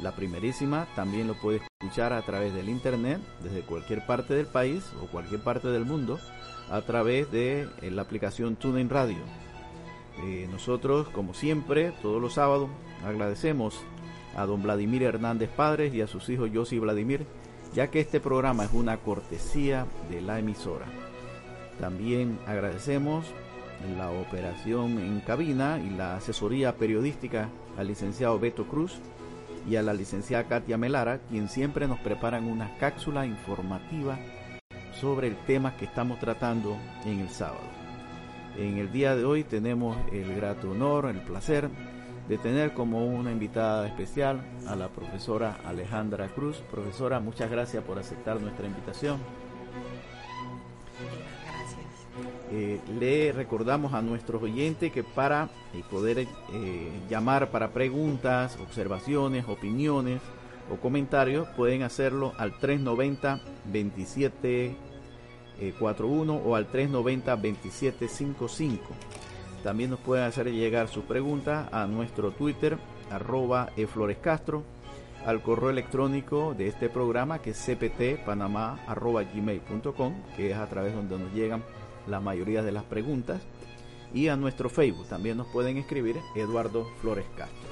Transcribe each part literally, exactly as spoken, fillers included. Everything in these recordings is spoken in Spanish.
la primerísima, también lo puede escuchar a través del internet, desde cualquier parte del país o cualquier parte del mundo, a través de eh, la aplicación TuneIn Radio. Eh, nosotros, como siempre, todos los sábados, agradecemos a don Vladimir Hernández Padres y a sus hijos Yossi y Vladimir, ya que este programa es una cortesía de la emisora. También agradecemos la operación en cabina y la asesoría periodística al licenciado Beto Cruz y a la licenciada Katia Melara, quien siempre nos preparan una cápsula informativa sobre el tema que estamos tratando en el sábado. En el día de hoy tenemos el grato honor, el placer de tener como una invitada especial a la profesora Alejandra Cruz. Profesora, muchas gracias por aceptar nuestra invitación. Eh, le recordamos a nuestros oyentes que para eh, poder eh, llamar para preguntas, observaciones, opiniones o comentarios pueden hacerlo al tres noventa, veintisiete cuarenta y uno o al tres noventa, veintisiete cincuenta y cinco. También nos pueden hacer llegar sus preguntas a nuestro Twitter, arroba eflorescastro, al correo electrónico de este programa que es c p t panamá arroba gmail punto com, que es a través donde nos llegan la mayoría de las preguntas, y a nuestro Facebook también nos pueden escribir Eduardo Flores Castro.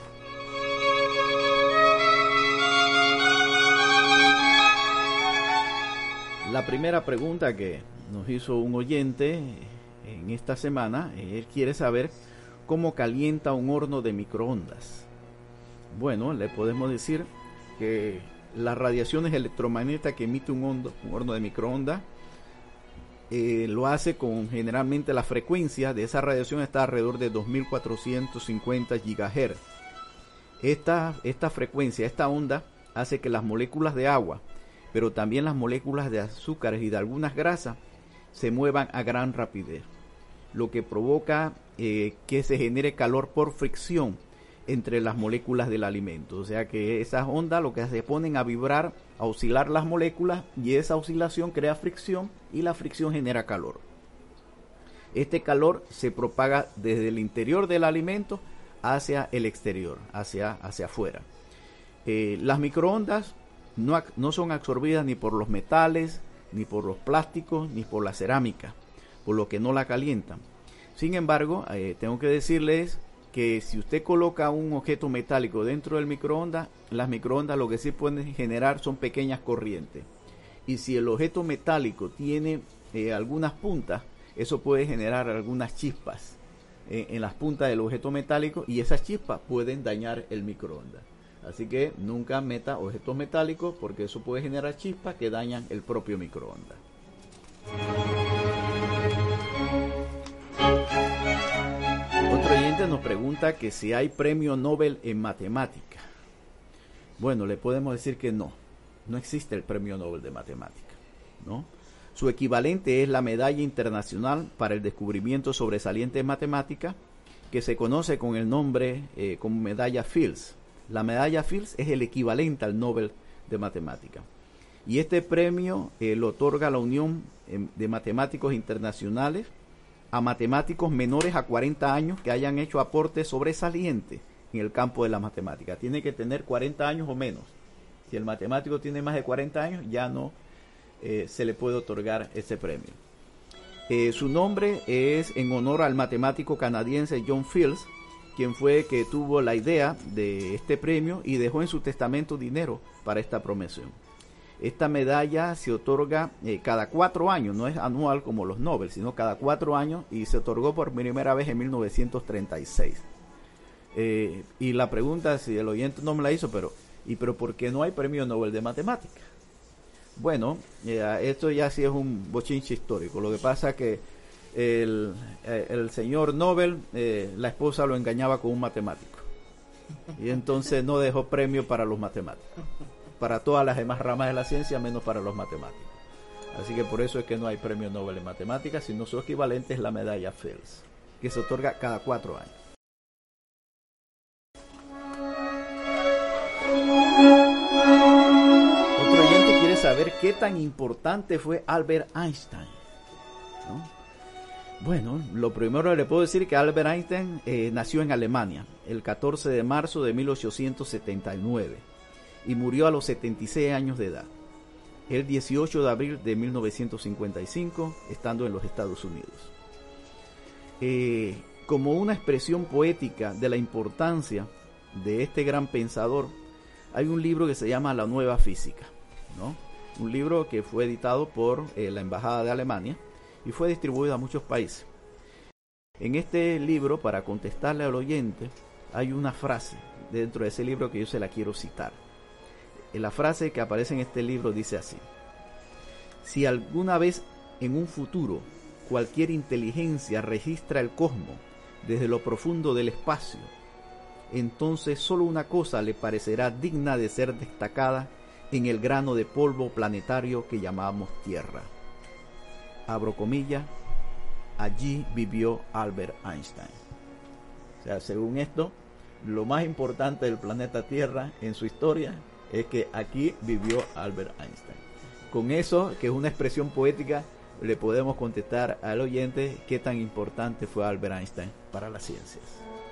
La primera pregunta que nos hizo un oyente en esta semana, él quiere saber cómo calienta un horno de microondas. Bueno, le podemos decir que las radiaciones electromagnéticas que emite un, hondo, un horno de microondas Eh, lo hace con generalmente la frecuencia de esa radiación está alrededor de dos mil cuatrocientos cincuenta gigahertz. Esta, esta frecuencia, esta onda hace que las moléculas de agua, pero también las moléculas de azúcares y de algunas grasas se muevan a gran rapidez, lo que provoca eh, que se genere calor por fricción entre las moléculas del alimento. O sea que esas ondas lo que se ponen a vibrar, a oscilar las moléculas, y esa oscilación crea fricción y la fricción genera calor. Este calor se propaga desde el interior del alimento hacia el exterior, hacia, hacia afuera. Eh, las microondas no, no son absorbidas ni por los metales, ni por los plásticos, ni por la cerámica, por lo que no la calientan. Sin embargo, eh, tengo que decirles que si usted coloca un objeto metálico dentro del microondas, las microondas lo que sí pueden generar son pequeñas corrientes. Y si el objeto metálico tiene eh, algunas puntas, eso puede generar algunas chispas eh, en las puntas del objeto metálico, y esas chispas pueden dañar el microondas. Así que nunca meta objetos metálicos, porque eso puede generar chispas que dañan el propio microondas. Otro oyente nos pregunta que si hay premio Nobel en matemática. Bueno, le podemos decir que no, no existe el premio Nobel de matemática, ¿no? Su equivalente es la Medalla Internacional para el Descubrimiento Sobresaliente en Matemática, que se conoce con el nombre eh, como Medalla Fields. La Medalla Fields es el equivalente al Nobel de Matemática. Y este premio eh, lo otorga la Unión eh, de Matemáticos Internacionales a matemáticos menores a cuarenta años que hayan hecho aportes sobresalientes en el campo de la matemática. Tiene que tener cuarenta años o menos. Si el matemático tiene más de cuarenta años, ya no eh, se le puede otorgar ese premio. Eh, su nombre es en honor al matemático canadiense John Fields, quien fue que tuvo la idea de este premio y dejó en su testamento dinero para esta promoción. Esta medalla se otorga eh, cada cuatro años, no es anual como los Nobel, sino cada cuatro años, y se otorgó por primera vez en mil novecientos treinta y seis. Eh, y la pregunta, si el oyente no me la hizo, pero ¿y pero por qué no hay premio Nobel de Matemáticas? Bueno, eh, esto ya sí es un bochinche histórico. Lo que pasa es que el, eh, el señor Nobel, eh, la esposa lo engañaba con un matemático, y entonces no dejó premio para los matemáticos, para todas las demás ramas de la ciencia, menos para los matemáticos. Así que por eso es que no hay premio Nobel en matemáticas, sino su equivalente es la medalla Fields, que se otorga cada cuatro años. Otro oyente quiere saber qué tan importante fue Albert Einstein, ¿no? Bueno, lo primero que le puedo decir es que Albert Einstein eh, nació en Alemania el catorce de marzo de mil ochocientos setenta y nueve. y murió a los setenta y seis años de edad, el dieciocho de abril de mil novecientos cincuenta y cinco, estando en los Estados Unidos. Eh, como una expresión poética de la importancia de este gran pensador, hay un libro que se llama La Nueva Física, ¿no? Un libro que fue editado por eh, la Embajada de Alemania y fue distribuido a muchos países. En este libro, para contestarle al oyente, hay una frase dentro de ese libro que yo se la quiero citar. La frase que aparece en este libro dice así: si alguna vez en un futuro cualquier inteligencia registra el cosmos desde lo profundo del espacio, entonces solo una cosa le parecerá digna de ser destacada en el grano de polvo planetario que llamamos Tierra. Abro comillas, allí vivió Albert Einstein. O sea, según esto, lo más importante del planeta Tierra en su historia es que aquí vivió Albert Einstein. Con eso, que es una expresión poética, le podemos contestar al oyente qué tan importante fue Albert Einstein para las ciencias.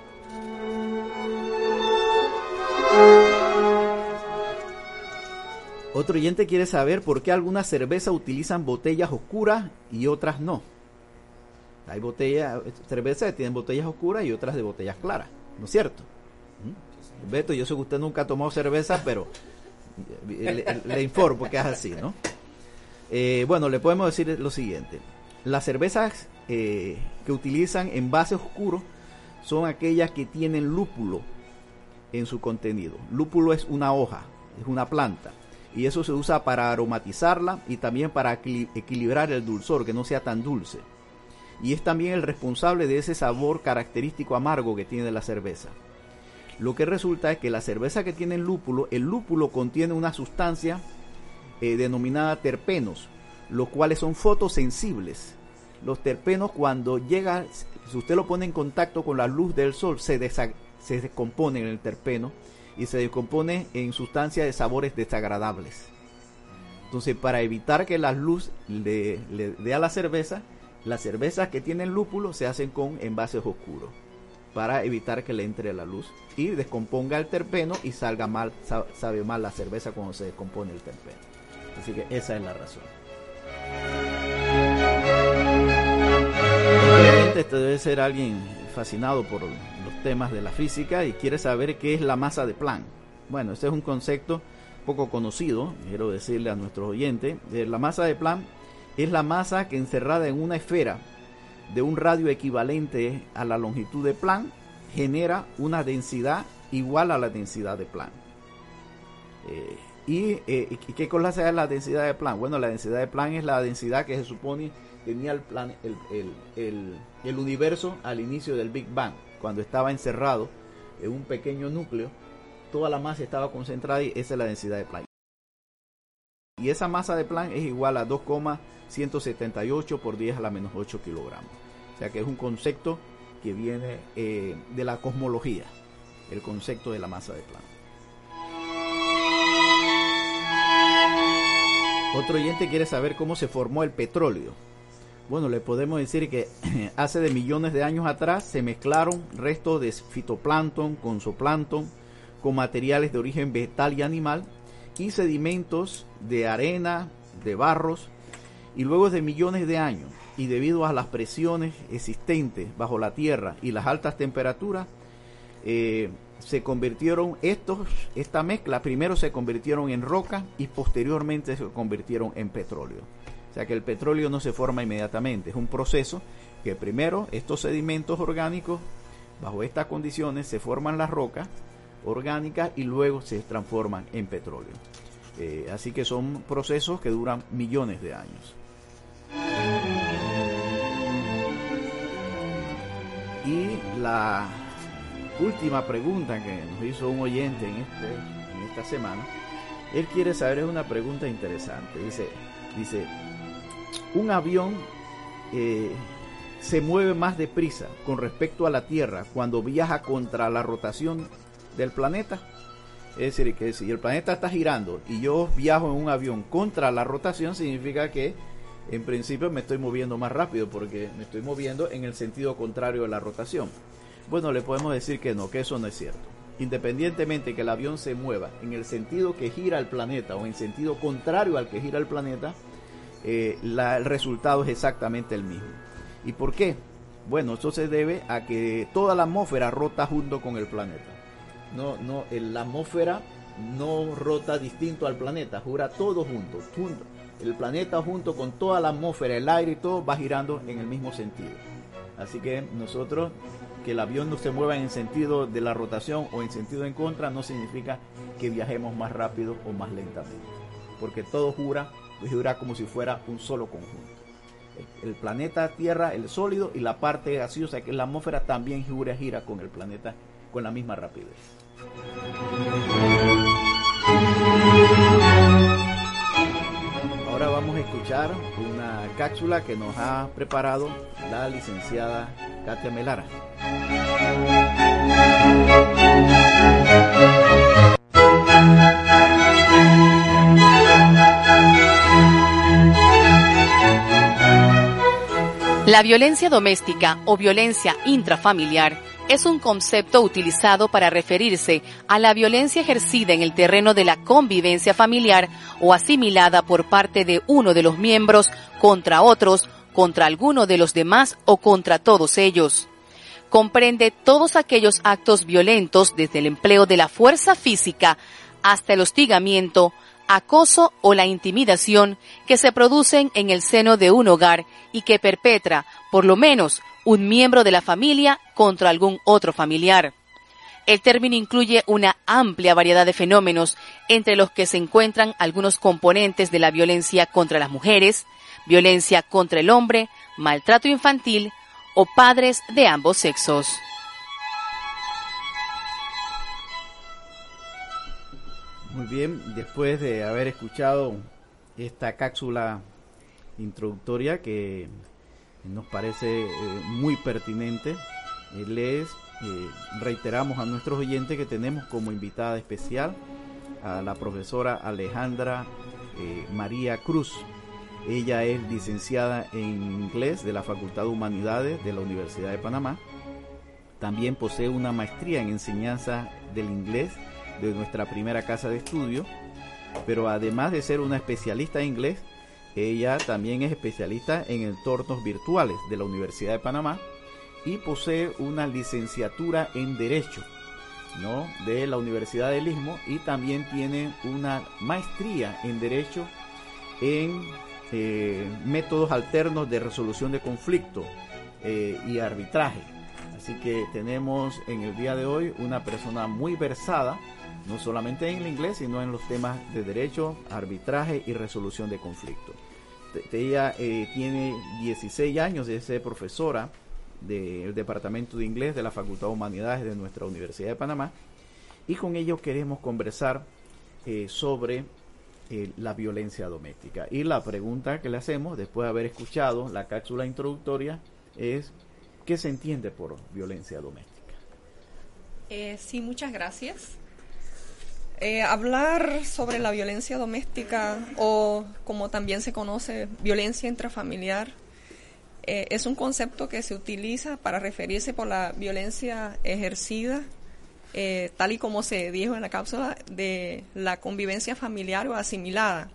Otro oyente quiere saber por qué algunas cervezas utilizan botellas oscuras y otras no. Hay botellas, cervezas que tienen botellas oscuras y otras de botellas claras, ¿no es cierto? ¿Mm? Beto, yo sé que usted nunca ha tomado cerveza, pero le, le, le informo que es así, ¿no? Eh, bueno, le podemos decir lo siguiente. Las cervezas eh, que utilizan envases oscuros son aquellas que tienen lúpulo en su contenido. Lúpulo es una hoja, es una planta, y eso se usa para aromatizarla y también para equilibrar el dulzor, que no sea tan dulce. Y es también el responsable de ese sabor característico amargo que tiene la cerveza. Lo que resulta es que la cerveza que tiene lúpulo, el lúpulo contiene una sustancia eh, denominada terpenos, los cuales son fotosensibles. Los terpenos, cuando llega, si usted lo pone en contacto con la luz del sol, se, desa- se descompone en el terpeno y se descompone en sustancias de sabores desagradables. Entonces, para evitar que la luz le, le dé a la cerveza, las cervezas que tienen lúpulo se hacen con envases oscuros para evitar que le entre la luz y descomponga el terpeno y salga mal, sabe mal la cerveza cuando se descompone el terpeno. Así que esa es la razón. Obviamente este debe ser alguien fascinado por los temas de la física y quiere saber qué es la masa de Planck. Bueno, este es un concepto poco conocido, quiero decirle a nuestros oyentes. La masa de Planck es la masa que, encerrada en una esfera de un radio equivalente a la longitud de Planck, genera una densidad igual a la densidad de Planck. Eh, ¿Y eh, qué cosa es la densidad de Planck? Bueno, la densidad de Planck es la densidad que se supone tenía el, plan, el, el, el, el universo al inicio del Big Bang, cuando estaba encerrado en un pequeño núcleo, toda la masa estaba concentrada y esa es la densidad de Planck. Y esa masa de Planck es igual a dos coma ciento setenta y ocho por diez a la menos ocho kilogramos. O sea que es un concepto que viene eh, de la cosmología, el concepto de la masa de Planck. Otro oyente quiere saber cómo se formó el petróleo. Bueno, le podemos decir que hace de millones de años atrás se mezclaron restos de fitoplancton con zooplancton, con materiales de origen vegetal y animal, y sedimentos de arena, de barros, y luego de millones de años, y debido a las presiones existentes bajo la tierra y las altas temperaturas, eh, se convirtieron estos, esta mezcla, primero se convirtieron en roca y posteriormente se convirtieron en petróleo. O sea que el petróleo no se forma inmediatamente, es un proceso que primero estos sedimentos orgánicos, bajo estas condiciones, se forman las rocas orgánicas y luego se transforman en petróleo. Eh, así que son procesos que duran millones de años. Y la última pregunta que nos hizo un oyente en, este, en esta semana, él quiere saber, es una pregunta interesante. Dice, dice un avión eh, se mueve más deprisa con respecto a la Tierra cuando viaja contra la rotación del planeta. Es decir, que si el planeta está girando y yo viajo en un avión contra la rotación, significa que en principio me estoy moviendo más rápido porque me estoy moviendo en el sentido contrario de la rotación. Bueno, le podemos decir que no, que eso no es cierto. independientemente que el avión se mueva en el sentido que gira el planeta o en sentido contrario al que gira el planeta, eh, la, el resultado es exactamente el mismo. ¿Y por qué? Bueno, eso se debe a que toda la atmósfera rota junto con el planeta. No, no, el, la atmósfera no rota distinto al planeta, gira todo junto, junto. El planeta junto con toda la atmósfera, el aire y todo va girando en el mismo sentido. Así que nosotros, que el avión no se mueva en sentido de la rotación o en sentido en contra, no significa que viajemos más rápido o más lentamente, porque todo gira, gira como si fuera un solo conjunto. El, el planeta Tierra, el sólido, y la parte gaseosa, que es la atmósfera, también gira, gira con el planeta con la misma rapidez. Ahora vamos a escuchar una cápsula que nos ha preparado la licenciada Katia Melara. La violencia doméstica o violencia intrafamiliar es un concepto utilizado para referirse a la violencia ejercida en el terreno de la convivencia familiar o asimilada por parte de uno de los miembros contra otros, contra alguno de los demás o contra todos ellos. Comprende todos aquellos actos violentos, desde el empleo de la fuerza física hasta el hostigamiento, acoso o la intimidación que se producen en el seno de un hogar y que perpetra, por lo menos, un miembro de la familia contra algún otro familiar. El término incluye una amplia variedad de fenómenos, entre los que se encuentran algunos componentes de la violencia contra las mujeres, violencia contra el hombre, maltrato infantil o padres de ambos sexos. Muy bien, después de haber escuchado esta cápsula introductoria que nos parece eh, muy pertinente, eh, les eh, reiteramos a nuestros oyentes que tenemos como invitada especial a la profesora Alejandra eh, María Cruz. Ella es licenciada en inglés de la Facultad de Humanidades de la Universidad de Panamá. También posee una maestría en enseñanza del inglés de nuestra primera casa de estudio, pero además de ser una especialista en inglés, ella también es especialista en entornos virtuales de la Universidad de Panamá y posee una licenciatura en Derecho, ¿no?, de la Universidad del Istmo, y también tiene una maestría en Derecho en eh, métodos alternos de resolución de conflictos eh, y arbitraje. Así que tenemos en el día de hoy una persona muy versada, no solamente en el inglés, sino en los temas de derecho, arbitraje y resolución de conflictos. Ella eh, tiene dieciséis años de ser profesora del Departamento de Inglés de la Facultad de Humanidades de nuestra Universidad de Panamá, y con ello queremos conversar eh, sobre eh, la violencia doméstica. Y la pregunta que le hacemos, después de haber escuchado la cápsula introductoria, es: ¿qué se entiende por violencia doméstica? Eh, sí, muchas gracias. Eh, hablar sobre la violencia doméstica, o como también se conoce, violencia intrafamiliar, eh, es un concepto que se utiliza para referirse por la violencia ejercida, eh, tal y como se dijo en la cápsula, de la convivencia familiar o asimilada,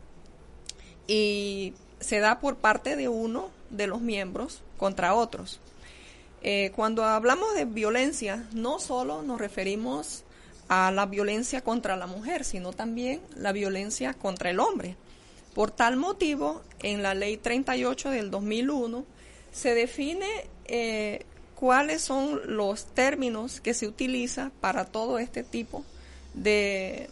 y se da por parte de uno de los miembros contra otros. Eh, cuando hablamos de violencia, no solo nos referimos a la violencia contra la mujer, sino también la violencia contra el hombre. Por tal motivo, en la Ley treinta y ocho del dos mil uno se define eh, cuáles son los términos que se utiliza para todo este tipo de,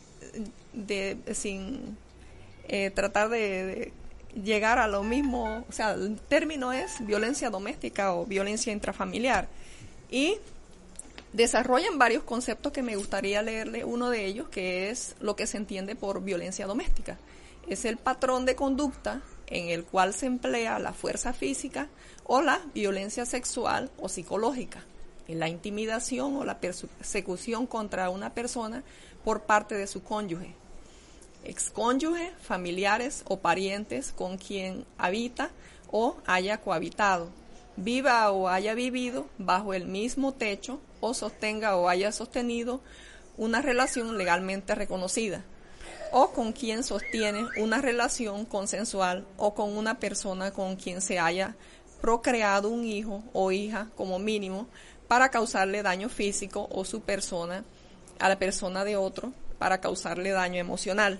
de sin eh, tratar de, de llegar a lo mismo. O sea, el término es violencia doméstica o violencia intrafamiliar, y desarrollan varios conceptos que me gustaría leerle uno de ellos, que es lo que se entiende por violencia doméstica. Es el patrón de conducta en el cual se emplea la fuerza física o la violencia sexual o psicológica, en la intimidación o la persecución contra una persona por parte de su cónyuge, excónyuge, familiares o parientes con quien habita o haya cohabitado, viva o haya vivido bajo el mismo techo o sostenga o haya sostenido una relación legalmente reconocida, o con quien sostiene una relación consensual o con una persona con quien se haya procreado un hijo o hija como mínimo para causarle daño físico o su persona a la persona de otro para causarle daño emocional.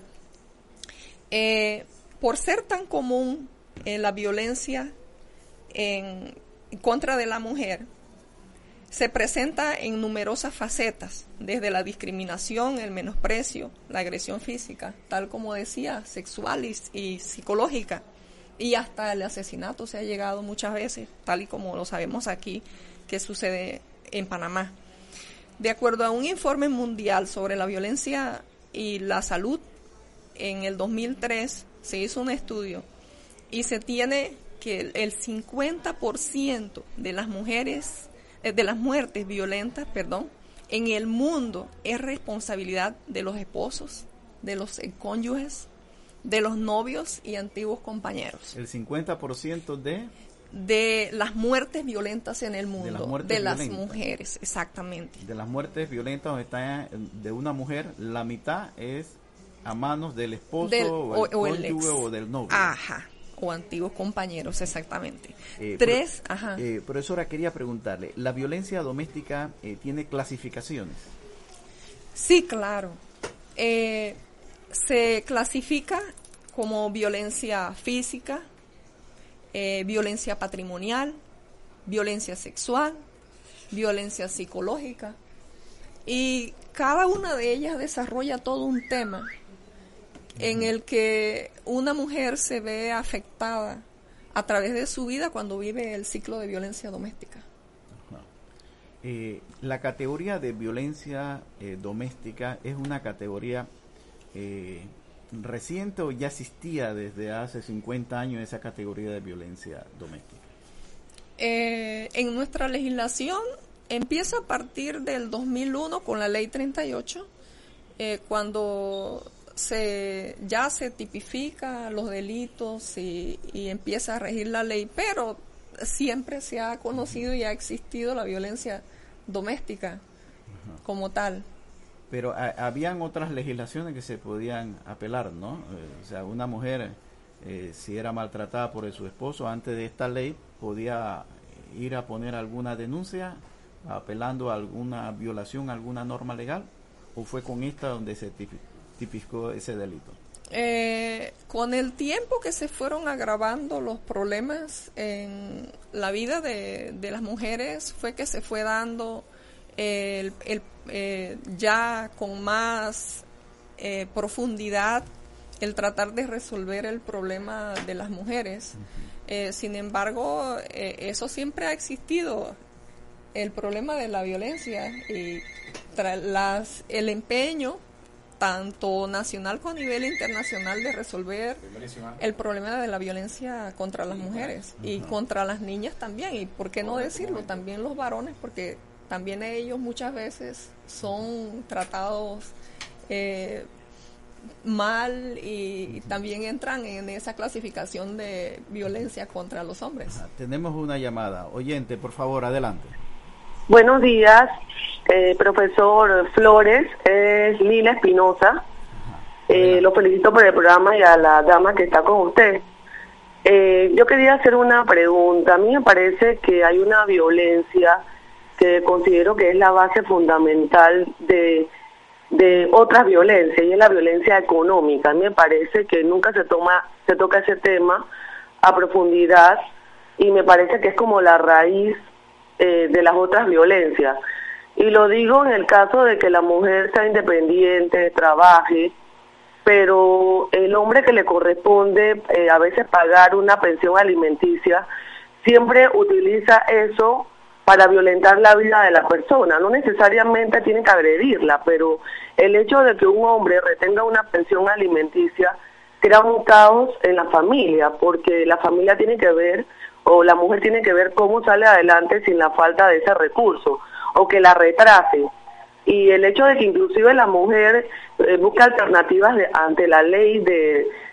Eh, por ser tan común eh, la violencia en, en contra de la mujer, se presenta en numerosas facetas, desde la discriminación, el menosprecio, la agresión física, tal como decía, sexual y, y psicológica, y hasta el asesinato se ha llegado muchas veces, tal y como lo sabemos aquí, que sucede en Panamá. De acuerdo a un informe mundial sobre la violencia y la salud, en el dos mil tres se hizo un estudio y se tiene que el cincuenta por ciento de las mujeres, de las muertes violentas, perdón, en el mundo es responsabilidad de los esposos, de los cónyuges, de los novios y antiguos compañeros. El cincuenta por ciento de... de las muertes violentas en el mundo, de las, muertes de las violentas. mujeres, exactamente. De las muertes violentas donde está de una mujer, la mitad es a manos del esposo del, o, o, el o cónyuge el ex. o del novio. Ajá, o antiguos compañeros, exactamente. Eh, Tres, pro, ajá. Eh, profesora, quería preguntarle, ¿la violencia doméstica eh, tiene clasificaciones? Sí, claro. Eh, se clasifica como violencia física, eh, violencia patrimonial, violencia sexual, violencia psicológica, y cada una de ellas desarrolla todo un tema en el que una mujer se ve afectada a través de su vida cuando vive el ciclo de violencia doméstica. Eh, la categoría de violencia eh, doméstica es una categoría eh, reciente o ya existía desde hace cincuenta años esa categoría de violencia doméstica. Eh, en nuestra legislación empieza a partir del dos mil uno con la ley treinta y ocho, eh, cuando se ya se tipifica los delitos y, y empieza a regir la ley, pero siempre se ha conocido y ha existido la violencia doméstica uh-huh. como tal. Pero a, habían otras legislaciones que se podían apelar, ¿no? Eh, o sea, una mujer, eh, si era maltratada por su esposo, antes de esta ley, podía ir a poner alguna denuncia apelando a alguna violación, a alguna norma legal, ¿o fue con esta donde se tipificó ese delito? Eh, con el tiempo que se fueron agravando los problemas en la vida de, de las mujeres, fue que se fue dando el, el, eh, ya con más eh, profundidad el tratar de resolver el problema de las mujeres. Uh-huh. Eh, sin embargo, eh, eso siempre ha existido, el problema de la violencia y tra- las, el empeño tanto nacional como a nivel internacional de resolver el problema de la violencia contra las mujeres y uh-huh. contra las niñas también, y por qué no decirlo, también los varones, porque también ellos muchas veces son tratados eh, mal y, y también entran en esa clasificación de violencia contra los hombres. Ajá. Tenemos una llamada. Oyente, por favor, adelante. Buenos días, eh, profesor Flores, es Lila Espinosa. Eh, lo felicito por el programa y a la dama que está con usted. Eh, yo quería hacer una pregunta. A mí me parece que hay una violencia que considero que es la base fundamental de, de otras violencias, y es la violencia económica. A mí me parece que nunca se toma, se toca ese tema a profundidad, y me parece que es como la raíz Eh, de las otras violencias. Y lo digo en el caso de que la mujer sea independiente, trabaje, pero el hombre que le corresponde eh, a veces pagar una pensión alimenticia, siempre utiliza eso para violentar la vida de la persona. No necesariamente tiene que agredirla, pero el hecho de que un hombre retenga una pensión alimenticia crea un caos en la familia, porque la familia tiene que ver, o la mujer tiene que ver cómo sale adelante sin la falta de ese recurso, o que la retrase. Y el hecho de que inclusive la mujer eh, busque alternativas de, ante la ley de,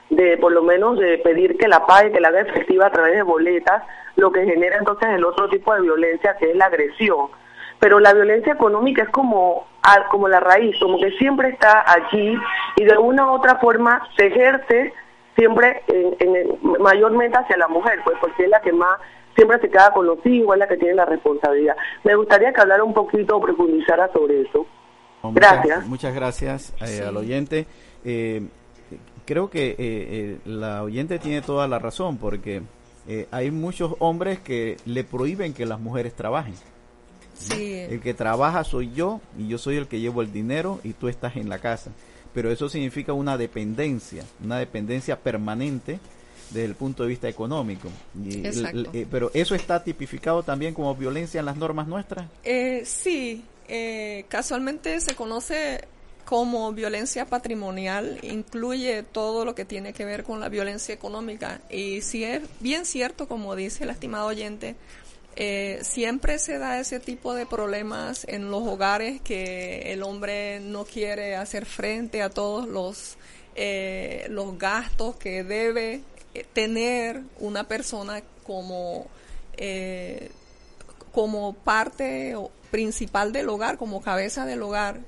de por lo menos de pedir que la pague, que la haga efectiva a través de boletas, lo que genera entonces el otro tipo de violencia que es la agresión. Pero la violencia económica es como, como la raíz, como que siempre está allí y de una u otra forma se ejerce siempre en, en, mayormente hacia la mujer, pues porque es la que más siempre se queda con los hijos, es la que tiene la responsabilidad. Me gustaría que hablara un poquito o profundizara sobre eso. Gracias. Muchas, muchas gracias eh, sí. al oyente. Eh, creo que eh, eh, la oyente tiene toda la razón, porque eh, hay muchos hombres que le prohíben que las mujeres trabajen. Sí. El que trabaja soy yo y yo soy el que llevo el dinero y tú estás en la casa. Pero eso significa una dependencia, una dependencia permanente desde el punto de vista económico. Y Exacto. l- l- pero eso está tipificado también como violencia en las normas nuestras. Eh, sí, eh, casualmente se conoce como violencia patrimonial, incluye todo lo que tiene que ver con la violencia económica. Y sí es bien cierto, como dice el estimado oyente, Eh, siempre se da ese tipo de problemas en los hogares que el hombre no quiere hacer frente a todos los eh, los gastos que debe tener una persona como eh, como parte principal del hogar, como cabeza del hogar.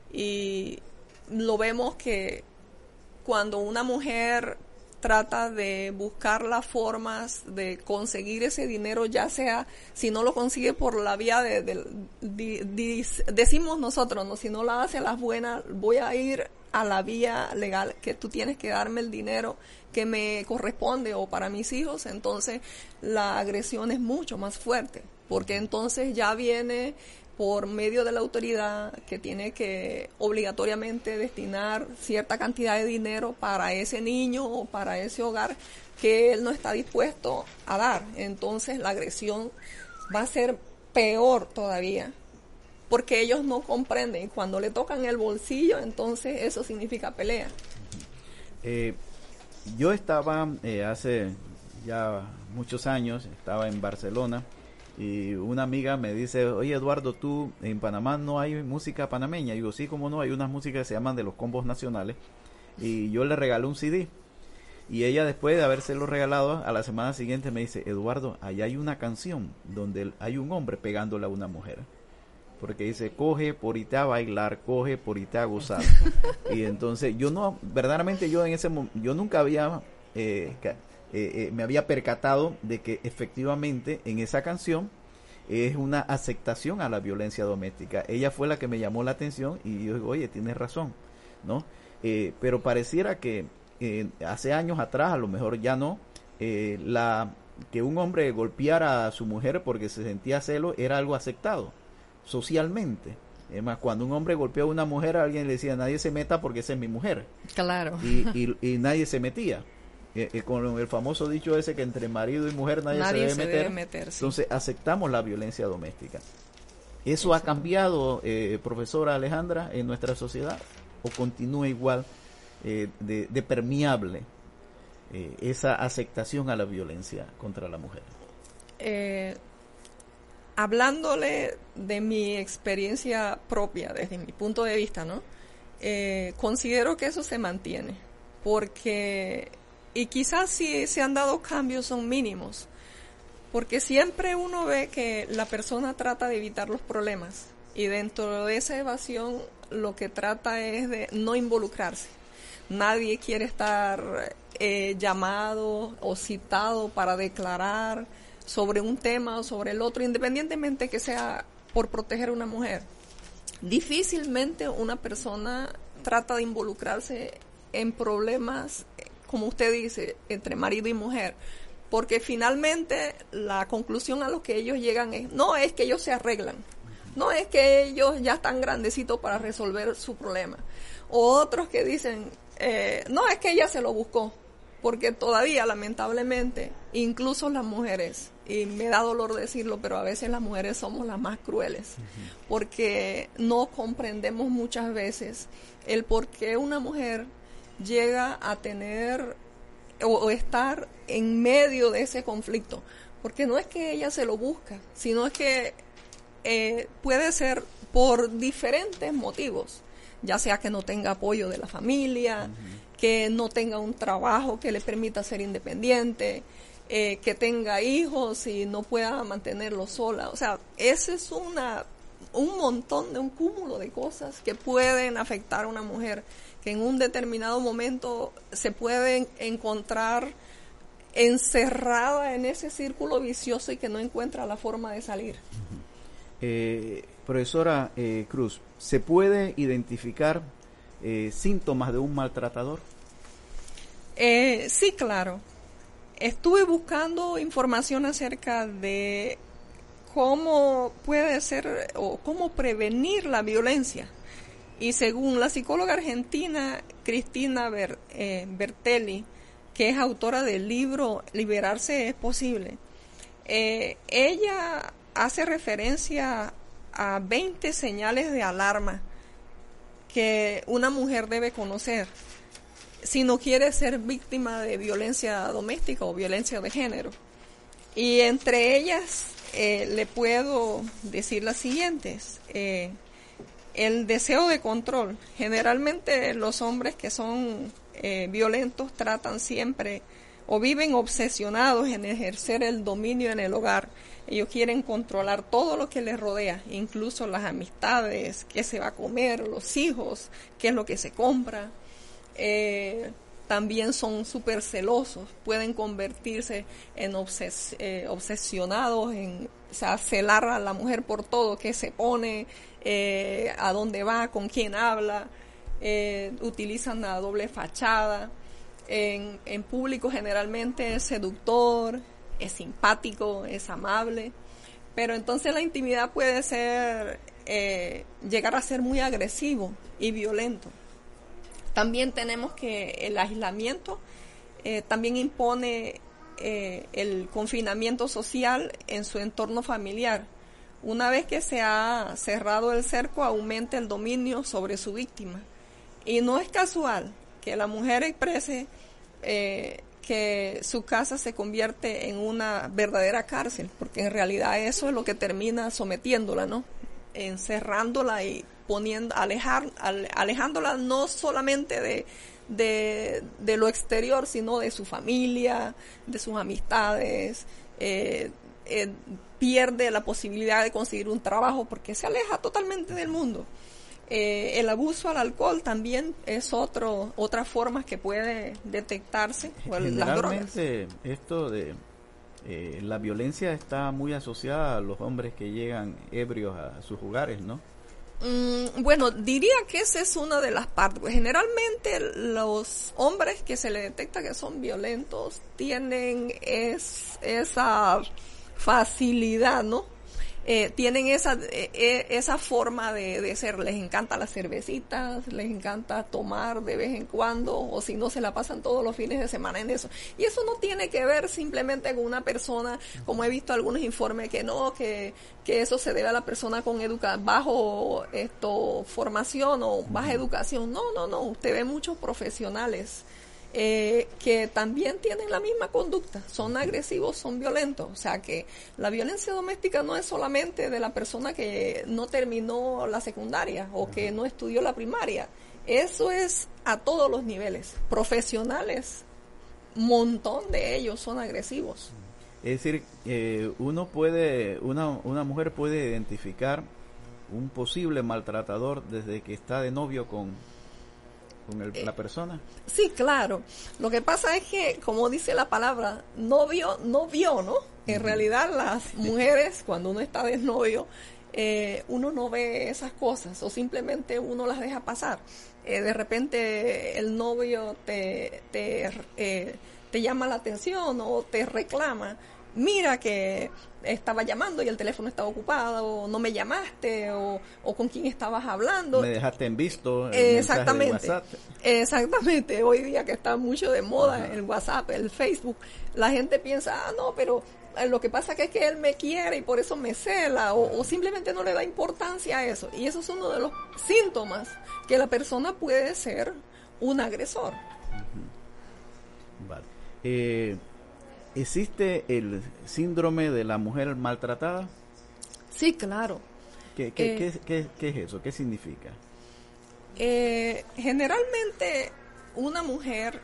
Y lo vemos que cuando una mujer trata de buscar las formas de conseguir ese dinero, ya sea, si no lo consigue por la vía de, de, de, de decimos nosotros, no, si no la hace a las buenas, voy a ir a la vía legal, que tú tienes que darme el dinero que me corresponde o para mis hijos. Entonces la agresión es mucho más fuerte, porque entonces ya viene por medio de la autoridad que tiene que obligatoriamente destinar cierta cantidad de dinero para ese niño o para ese hogar que él no está dispuesto a dar. Entonces la agresión va a ser peor todavía, porque ellos no comprenden. Cuando le tocan el bolsillo, entonces eso significa pelea. Eh, yo estaba eh, hace ya muchos años, estaba en Barcelona, y una amiga me dice, oye Eduardo, tú en Panamá no hay música panameña. Y digo, sí, como no, hay unas músicas que se llaman de los combos nacionales. Y yo le regalé un C D. Y ella, después de habérselo regalado, a la semana siguiente me dice, Eduardo, allá hay una canción donde hay un hombre pegándole a una mujer. Porque dice, coge por irte a bailar, coge por irte a gozar. Y entonces yo no, verdaderamente yo en ese momento, yo nunca había... Eh, Eh, eh, me había percatado de que efectivamente en esa canción es una aceptación a la violencia doméstica. Ella fue la que me llamó la atención y yo digo, oye, tienes razón, ¿no? Eh, pero pareciera que eh, hace años atrás, a lo mejor ya no, eh, la que un hombre golpeara a su mujer porque se sentía celo era algo aceptado socialmente. Es más, cuando un hombre golpeó a una mujer, alguien le decía, nadie se meta porque esa es mi mujer. Claro. Y, y, y nadie se metía. Eh, eh, con el famoso dicho ese que entre marido y mujer nadie, nadie se debe se meter, debe meter sí. Entonces aceptamos la violencia doméstica. ¿Eso ha cambiado, eh, profesora Alejandra, en nuestra sociedad o continúa igual eh, de, de permeable eh, esa aceptación a la violencia contra la mujer? Eh, hablándole de mi experiencia propia, desde mi punto de vista, ¿no? Eh, considero que eso se mantiene, porque y quizás si se han dado cambios son mínimos, porque siempre uno ve que la persona trata de evitar los problemas y dentro de esa evasión lo que trata es de no involucrarse. Nadie quiere estar eh, llamado o citado para declarar sobre un tema o sobre el otro, independientemente que sea por proteger a una mujer. Difícilmente una persona trata de involucrarse en problemas, como usted dice, entre marido y mujer, porque finalmente la conclusión a lo que ellos llegan es, no es que ellos se arreglan, no es que ellos ya están grandecitos para resolver su problema, o otros que dicen, eh, no es que ella se lo buscó, porque todavía lamentablemente, incluso las mujeres, y me da dolor decirlo, pero a veces las mujeres somos las más crueles, uh-huh. porque no comprendemos muchas veces el por qué una mujer llega a tener o, o estar en medio de ese conflicto, porque no es que ella se lo busca, sino es que eh, puede ser por diferentes motivos, ya sea que no tenga apoyo de la familia, uh-huh. que no tenga un trabajo que le permita ser independiente, eh, que tenga hijos y no pueda mantenerlos sola. O sea, ese es una un montón de un cúmulo de cosas que pueden afectar a una mujer, que en un determinado momento se pueden encontrar encerrada en ese círculo vicioso y que no encuentra la forma de salir. Eh, profesora eh, Cruz, ¿se puede identificar eh, síntomas de un maltratador? Eh, sí, claro. Estuve buscando información acerca de cómo puede ser o cómo prevenir la violencia. Y según la psicóloga argentina Cristina Ber, eh, Bertelli, que es autora del libro Liberarse es posible, eh, ella hace referencia a veinte señales de alarma que una mujer debe conocer si no quiere ser víctima de violencia doméstica o violencia de género. Y entre ellas eh, le puedo decir las siguientes. Eh, el deseo de control. Generalmente los hombres que son eh, violentos tratan siempre o viven obsesionados en ejercer el dominio en el hogar. Ellos quieren controlar todo lo que les rodea, incluso las amistades, qué se va a comer, los hijos, qué es lo que se compra. Eh, también son súper celosos, pueden convertirse en obses, eh, obsesionados, en, o sea, celar a la mujer por todo, qué se pone, eh, a dónde va, con quién habla, eh, utilizan la doble fachada. En, en público generalmente es seductor, es simpático, es amable, pero entonces la intimidad puede ser, eh, llegar a ser muy agresivo y violento. También tenemos que el aislamiento eh, también impone eh, el confinamiento social en su entorno familiar. Una vez que se ha cerrado el cerco, aumenta el dominio sobre su víctima. Y no es casual que la mujer exprese eh, que su casa se convierte en una verdadera cárcel, porque en realidad eso es lo que termina sometiéndola, ¿no? Encerrándola y poniendo, alejar, alejándola no solamente de, de, de lo exterior, sino de su familia, de sus amistades, eh, eh, pierde la posibilidad de conseguir un trabajo porque se aleja totalmente del mundo. Eh, el abuso al alcohol también es otro otra forma que puede detectarse. Generalmente esto de eh, la violencia está muy asociada a los hombres que llegan ebrios a sus hogares, ¿no? Mm, bueno, diría que esa es una de las partes. Pues generalmente los hombres que se le detecta que son violentos tienen es, esa facilidad, ¿no? Eh, tienen esa eh, esa forma de, de ser, les encanta las cervecitas, les encanta tomar de vez en cuando, o si no se la pasan todos los fines de semana en eso. Y eso no tiene que ver simplemente con una persona, como he visto algunos informes que no, que, que eso se debe a la persona con educa bajo esto formación o baja educación. No, no, no, usted ve muchos profesionales Eh, que también tienen la misma conducta, son agresivos, son violentos. O sea que la violencia doméstica no es solamente de la persona que no terminó la secundaria o que no estudió la primaria, eso es a todos los niveles. Profesionales, montón de ellos son agresivos. Es decir, eh, uno puede, una, una mujer puede identificar un posible maltratador desde que está de novio con con el, la persona. Sí, claro. Lo que pasa es que, como dice la palabra, novio, no vio, ¿no? En realidad las mujeres, cuando uno está de novio, eh, uno no ve esas cosas o simplemente uno las deja pasar. Eh, de repente el novio te, te, eh, te llama la atención o te reclama. Mira que estaba llamando y el teléfono estaba ocupado, o no me llamaste, o, o con quién estabas hablando. Me dejaste en visto. El exactamente. De exactamente. Hoy día que está mucho de moda Ajá. el WhatsApp, el Facebook, la gente piensa, ah, no, pero lo que pasa que es que él me quiere y por eso me cela, o, o simplemente no le da importancia a eso. Y eso es uno de los síntomas que la persona puede ser un agresor. Uh-huh. Vale. Eh... ¿Existe el síndrome de la mujer maltratada? Sí, claro. ¿Qué, qué, eh, qué, qué, qué es eso? ¿Qué significa? Eh, generalmente una mujer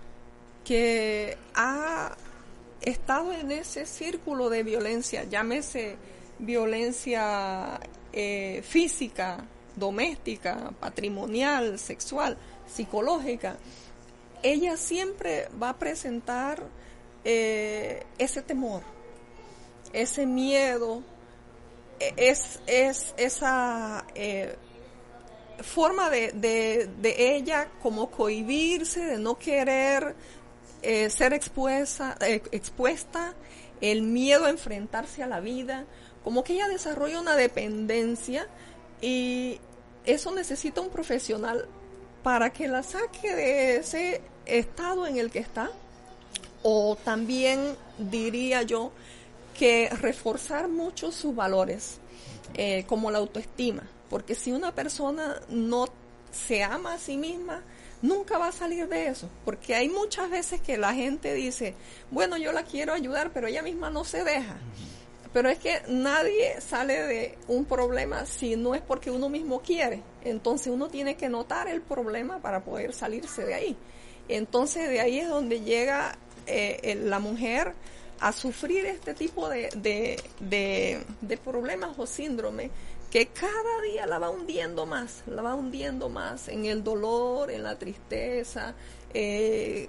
que ha estado en ese círculo de violencia, llámese violencia eh, física, doméstica, patrimonial, sexual, psicológica, ella siempre va a presentar eh, ese temor, ese miedo, es, es esa eh, forma de, de, de ella como cohibirse, de no querer eh, ser expuesta, eh, expuesta, el miedo a enfrentarse a la vida, como que ella desarrolla una dependencia y eso necesita un profesional para que la saque de ese estado en el que está, o también diría yo que reforzar mucho sus valores, eh, como la autoestima, porque si una persona no se ama a sí misma, nunca va a salir de eso, porque hay muchas veces que la gente dice, bueno, yo la quiero ayudar, pero ella misma no se deja. Pero es que nadie sale de un problema si no es porque uno mismo quiere. Entonces uno tiene que notar el problema para poder salirse de ahí. Entonces de ahí es donde llega eh, la mujer a sufrir este tipo de, de, de, de problemas o síndrome que cada día la va hundiendo más, la va hundiendo más en el dolor, en la tristeza, eh,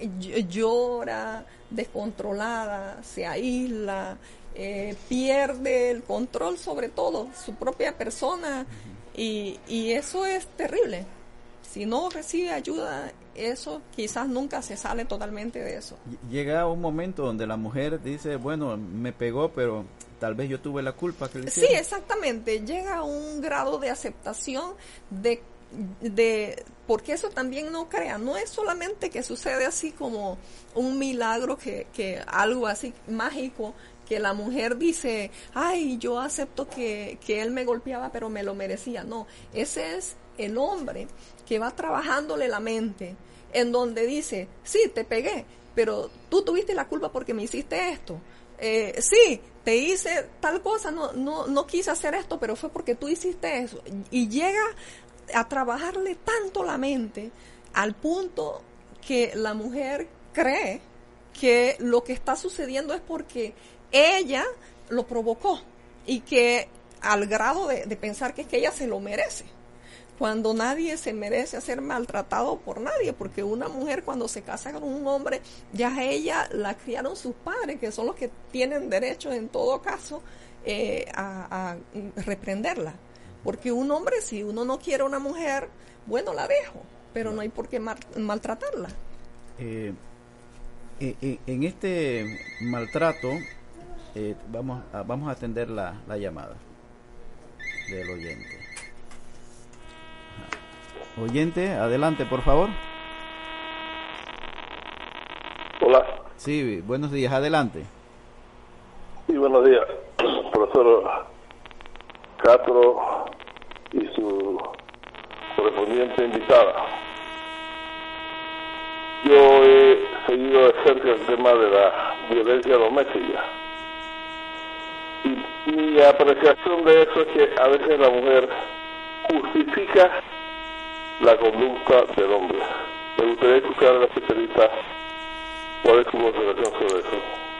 llora descontrolada, se aísla, eh, pierde el control sobre todo, su propia persona, y, y eso es terrible. Si no recibe ayuda, eso quizás nunca se sale totalmente de eso. Llega un momento donde la mujer dice, bueno, me pegó, pero tal vez yo tuve la culpa que le hicieron. Sí, exactamente. Llega a un grado de aceptación de, de, porque eso también no crea, no es solamente que sucede así como un milagro, que, que algo así mágico, que la mujer dice, ay, yo acepto que, que él me golpeaba, pero me lo merecía. No, ese es el hombre que va trabajándole la mente, en donde dice, sí, te pegué, pero tú tuviste la culpa porque me hiciste esto. Eh, sí, te hice tal cosa, no, no, no quise hacer esto, pero fue porque tú hiciste eso. Y llega a trabajarle tanto la mente al punto que la mujer cree que lo que está sucediendo es porque ella lo provocó, y que al grado de, de pensar que es que ella se lo merece, cuando nadie se merece ser maltratado por nadie, porque una mujer cuando se casa con un hombre, ya a ella la criaron sus padres, que son los que tienen derecho en todo caso eh, a, a reprenderla, porque un hombre, si uno no quiere a una mujer, bueno, la dejo, pero no hay por qué mal, maltratarla. Eh, eh, en este maltrato, eh, vamos, a, vamos a atender la, la llamada del oyente. Oyente, adelante, por favor. Hola. Sí, buenos días, adelante. Sí, buenos días, profesor Castro y su correspondiente invitada. Yo he seguido de cerca el tema de la violencia doméstica. Y mi apreciación de eso es que a veces la mujer justifica la conducta del hombre. Me gustaría escuchar a la especialista cuál es su consideración sobre eso.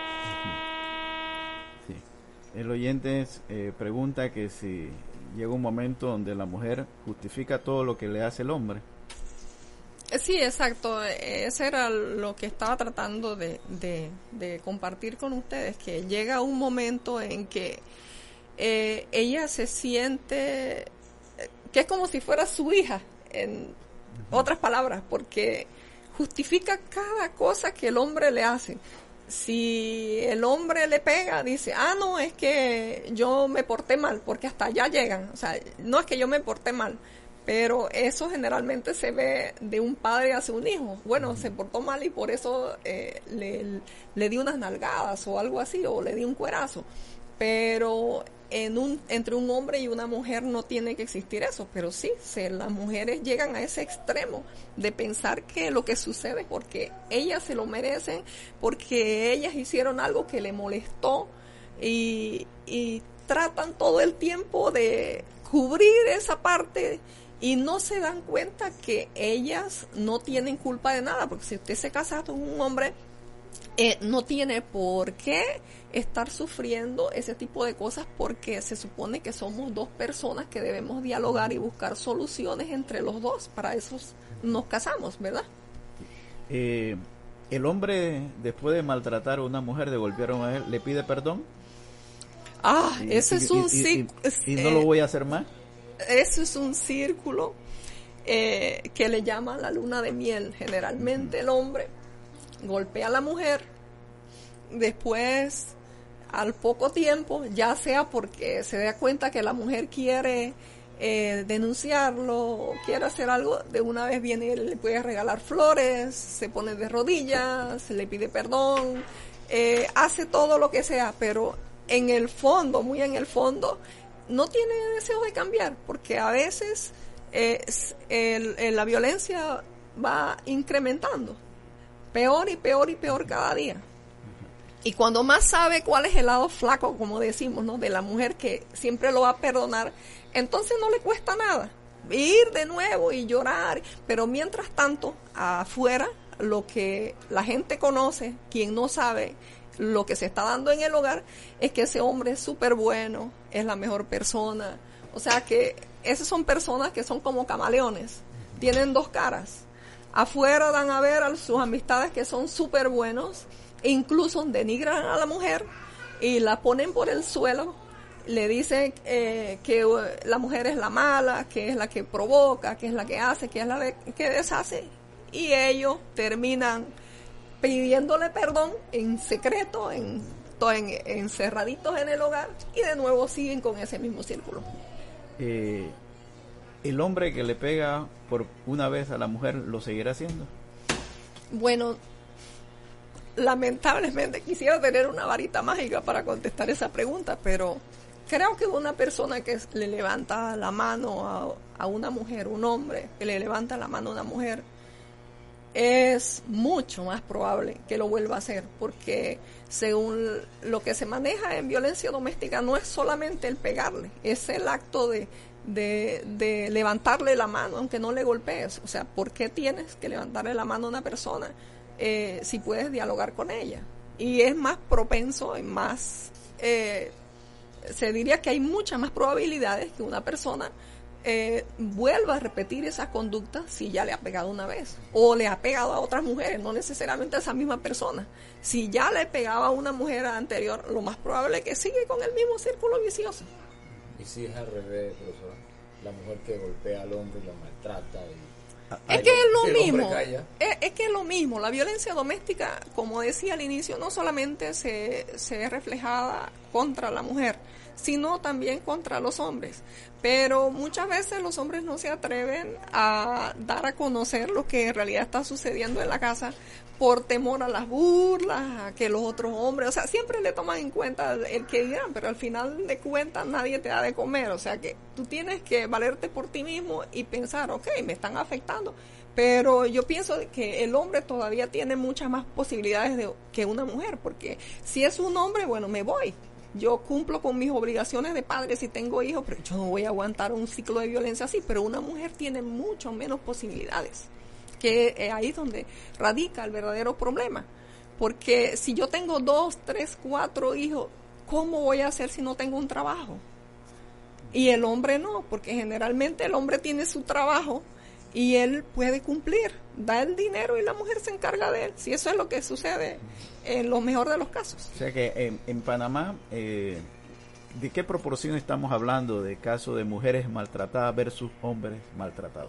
Sí. El oyente eh, pregunta que si llega un momento donde la mujer justifica todo lo que le hace el hombre. Sí, exacto. Ese era lo que estaba tratando de, de, de compartir con ustedes, que llega un momento en que eh, ella se siente que es como si fuera su hija, en uh-huh. otras palabras, porque justifica cada cosa que el hombre le hace. Si el hombre le pega, dice, ah, no, es que yo me porté mal, porque hasta allá llegan. O sea, no es que yo me porté mal, pero eso generalmente se ve de un padre hacia un hijo. Bueno, uh-huh. se portó mal y por eso eh, le, le di unas nalgadas o algo así, o le di un cuerazo. Pero en un, entre un hombre y una mujer no tiene que existir eso, pero sí, se, las mujeres llegan a ese extremo de pensar que lo que sucede es porque ellas se lo merecen, porque ellas hicieron algo que le molestó, y, y tratan todo el tiempo de cubrir esa parte y no se dan cuenta que ellas no tienen culpa de nada, porque si usted se casa con un hombre, eh, no tiene por qué estar sufriendo ese tipo de cosas, porque se supone que somos dos personas que debemos dialogar y buscar soluciones entre los dos. Para eso nos casamos, ¿verdad? Eh, el hombre, después de maltratar a una mujer, de golpear a una mujer, ¿le pide perdón? Ah, y, eso y, es un y, círculo. Y, y, y no lo voy a hacer más. Eso es un círculo eh, que le llaman la luna de miel. Generalmente el hombre golpea a la mujer, después al poco tiempo, ya sea porque se da cuenta que la mujer quiere eh, denunciarlo o quiere hacer algo, de una vez viene y le puede regalar flores, se pone de rodillas, se le pide perdón, eh, hace todo lo que sea, pero en el fondo, muy en el fondo, no tiene deseo de cambiar, porque a veces eh, el, el, la violencia va incrementando, peor y peor y peor cada día. Y cuando más sabe cuál es el lado flaco, como decimos, ¿no?, de la mujer, que siempre lo va a perdonar, entonces no le cuesta nada ir de nuevo y llorar. Pero mientras tanto, afuera, lo que la gente conoce, quien no sabe lo que se está dando en el hogar, es que ese hombre es súper bueno, es la mejor persona. O sea que esas son personas que son como camaleones, tienen dos caras. Afuera dan a ver a sus amistades que son súper buenos, e incluso denigran a la mujer y la ponen por el suelo, le dicen eh, que la mujer es la mala, que es la que provoca, que es la que hace, que es la de, que deshace, y ellos terminan pidiéndole perdón en secreto, en, en, encerraditos en el hogar, y de nuevo siguen con ese mismo círculo. Eh, ¿El hombre que le pega por una vez a la mujer lo seguirá haciendo? Bueno, lamentablemente quisiera tener una varita mágica para contestar esa pregunta, pero creo que una persona que le levanta la mano a, a una mujer, un hombre que le levanta la mano a una mujer, es mucho más probable que lo vuelva a hacer, porque según lo que se maneja en violencia doméstica, no es solamente el pegarle, es el acto de, de, de levantarle la mano, aunque no le golpees. O sea, ¿por qué tienes que levantarle la mano a una persona eh, si puedes dialogar con ella? Y es más propenso y más, eh, se diría que hay muchas más probabilidades que una persona Eh, vuelva a repetir esa conducta si ya le ha pegado una vez, o le ha pegado a otras mujeres, no necesariamente a esa misma persona. Si ya le pegaba a una mujer anterior, lo más probable es que sigue con el mismo círculo vicioso. Y si es al revés, profesor, la mujer que golpea al hombre y lo maltrata y... Es que es lo si mismo, es, es que es lo mismo. La violencia doméstica, como decía al inicio, no solamente se, se es reflejada contra la mujer, sino también contra los hombres. Pero muchas veces los hombres no se atreven a dar a conocer lo que en realidad está sucediendo en la casa por temor a las burlas, a que los otros hombres, o sea, siempre le toman en cuenta el que dirán, pero al final de cuentas nadie te da de comer. O sea que tú tienes que valerte por ti mismo y pensar, ok, me están afectando, pero yo pienso que el hombre todavía tiene muchas más posibilidades de, que una mujer, porque si es un hombre, bueno, me voy. Yo cumplo con mis obligaciones de padre si tengo hijos, pero yo no voy a aguantar un ciclo de violencia así. Pero una mujer tiene mucho menos posibilidades, que es ahí donde radica el verdadero problema. Porque si yo tengo dos, tres, cuatro hijos, ¿cómo voy a hacer si no tengo un trabajo? Y el hombre no, porque generalmente el hombre tiene su trabajo y él puede cumplir, da el dinero y la mujer se encarga de él. Si eso es lo que sucede en lo mejor de los casos. O sea que en, en Panamá, eh, ¿de qué proporción estamos hablando de casos de mujeres maltratadas versus hombres maltratados?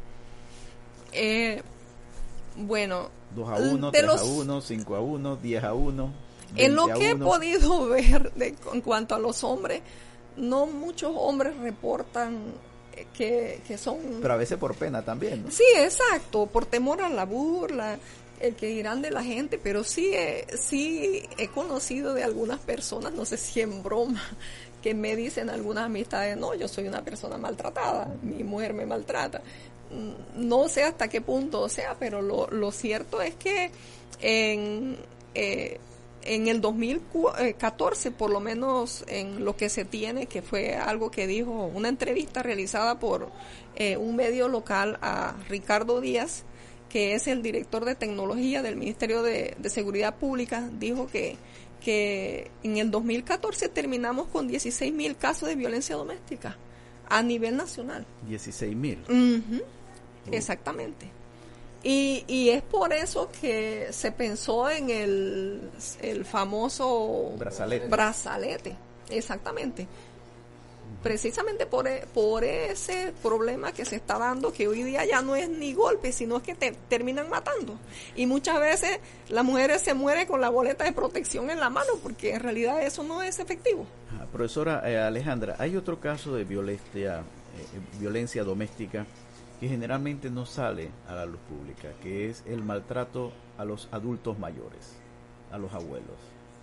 Eh, bueno, dos a uno, tres a uno, cinco a uno, diez a uno. En lo que he podido ver de, en cuanto a los hombres, no muchos hombres reportan que, que son... Pero a veces por pena también, ¿no? Sí, exacto, por temor a la burla, el que dirán de la gente, pero sí, eh, sí he conocido de algunas personas, no sé si en broma, que me dicen algunas amistades, no, yo soy una persona maltratada, mi mujer me maltrata. No sé hasta qué punto o sea, pero lo, lo cierto es que en... Eh, en el dos mil catorce, por lo menos en lo que se tiene, que fue algo que dijo una entrevista realizada por eh, un medio local a Ricardo Díaz, que es el director de tecnología del Ministerio de, de Seguridad Pública, dijo que, que en el dos mil catorce terminamos con dieciséis mil casos de violencia doméstica a nivel nacional. dieciséis mil. Uh-huh. Uh. Exactamente. Y, y es por eso que se pensó en el, el famoso brazalete. brazalete, exactamente. Precisamente por, por ese problema que se está dando, que hoy día ya no es ni golpe, sino es que te terminan matando. Y muchas veces las mujeres se mueren con la boleta de protección en la mano, porque en realidad eso no es efectivo. Ah, profesora eh, Alejandra, hay otro caso de violencia, eh, violencia doméstica que generalmente no sale a la luz pública, que es el maltrato a los adultos mayores, a los abuelos.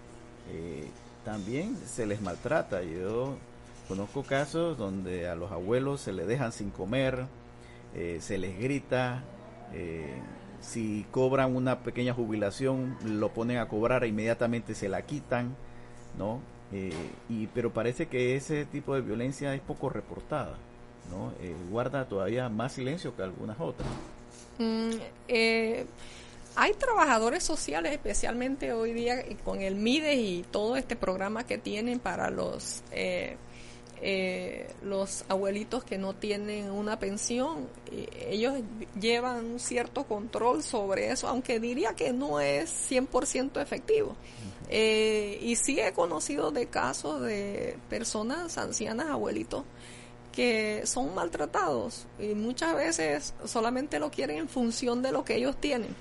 Eh, también se les maltrata. Yo conozco casos donde a los abuelos se les dejan sin comer, eh, se les grita, eh, si cobran una pequeña jubilación lo ponen a cobrar e inmediatamente se la quitan, ¿no? Eh, y pero parece que ese tipo de violencia es poco reportada, ¿no? Eh, guarda todavía más silencio que algunas otras. Mm, eh, hay trabajadores sociales, especialmente hoy día con el MIDES y todo este programa que tienen para los eh, eh, los abuelitos que no tienen una pensión. Eh, ellos llevan un cierto control sobre eso, aunque diría que no es cien por ciento efectivo. Eh, y sí he conocido de casos de personas ancianas, abuelitos, que son maltratados y muchas veces solamente lo quieren en función de lo que ellos tienen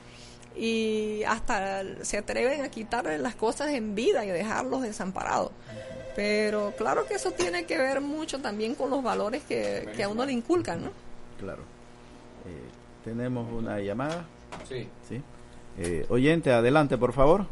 y hasta se atreven a quitarles las cosas en vida y dejarlos desamparados. Pero claro que eso tiene que ver mucho también con los valores que, que a uno le inculcan, ¿no? Claro. Eh, tenemos una llamada. Sí. ¿Sí? Eh, oyente, adelante, por favor.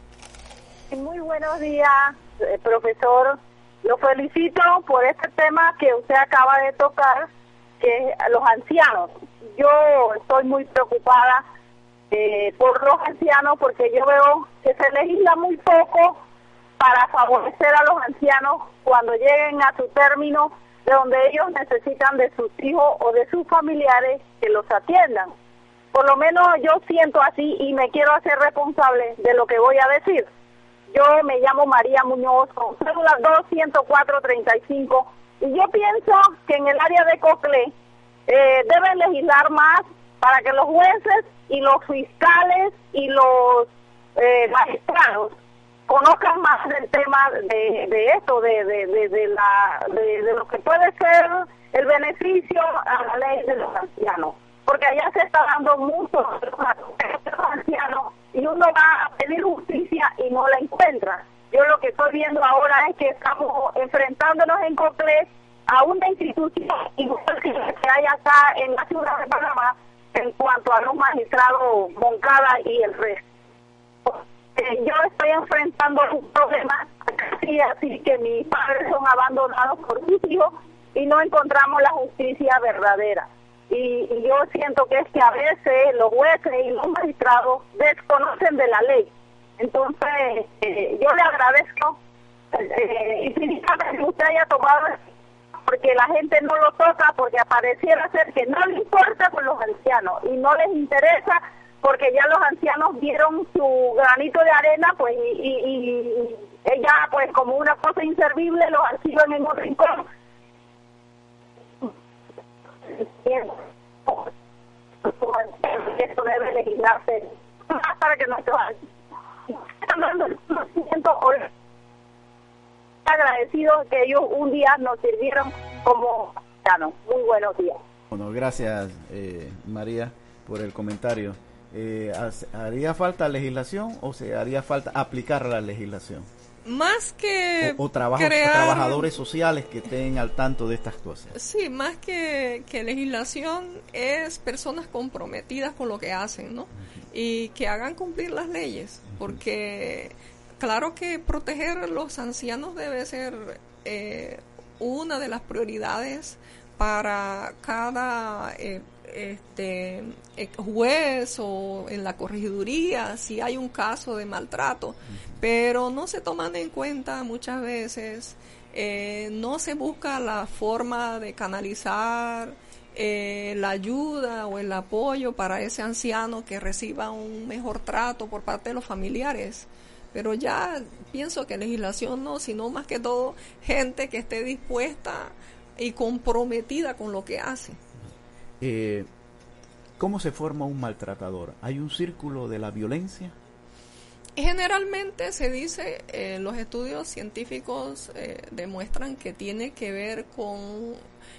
Muy buenos días, eh, profesor. Lo felicito por este tema que usted acaba de tocar, que es los ancianos. Yo estoy muy preocupada eh, por los ancianos porque yo veo que se legisla muy poco para favorecer a los ancianos cuando lleguen a su término, de donde ellos necesitan de sus hijos o de sus familiares que los atiendan. Por lo menos yo siento así y me quiero hacer responsable de lo que voy a decir. Yo me llamo María Muñoz, con cédula dos cero cuatro treinta y cinco, y yo pienso que en el área de Coclé eh, deben legislar más para que los jueces y los fiscales y los eh, magistrados conozcan más del tema de, de esto, de, de, de, de, la, de, de lo que puede ser el beneficio a la ley de los ancianos. Porque allá se está dando mucho a los ancianos y uno va a pedir justicia y no la encuentra. Yo lo que estoy viendo ahora es que estamos enfrentándonos en Coclé a una institución igual que la que hay acá en la ciudad de Panamá en cuanto a los magistrados Moncada y el resto. Eh, yo estoy enfrentando un problema así, así que mis padres son abandonados por sus hijos y no encontramos la justicia verdadera. Y, y yo siento que es que a veces los jueces y los magistrados desconocen de la ley. Entonces, eh, yo le agradezco eh, infinitamente que usted haya tomado, porque la gente no lo toca, porque pareciera ser que no le importa con los ancianos y no les interesa, porque ya los ancianos dieron su granito de arena, pues, y, y, y ella, pues, como una cosa inservible, los archivan en un rincón. Esto debe legislarse para que nuestros agradecidos que ellos un día nos sirvieron como ancianos. Muy buenos días. Bueno, gracias eh, María por el comentario. Eh, ¿Haría falta legislación o se haría falta aplicar la legislación? Más que o, o, trabajo, crear, o trabajadores sociales que estén al tanto de estas cosas. Sí, más que, que legislación es personas comprometidas con lo que hacen, ¿no? Uh-huh. Y que hagan cumplir las leyes, uh-huh. Porque claro que proteger a los ancianos debe ser eh, una de las prioridades para cada eh, este juez o en la corregiduría si hay un caso de maltrato, uh-huh. pero no se toman en cuenta muchas veces, eh, no se busca la forma de canalizar eh, la ayuda o el apoyo para ese anciano que reciba un mejor trato por parte de los familiares. Pero ya pienso que legislación no, sino más que todo gente que esté dispuesta y comprometida con lo que hace. Eh, ¿Cómo se forma un maltratador? ¿Hay un círculo de la violencia? Generalmente se dice, eh, los estudios científicos eh, demuestran que tiene que ver con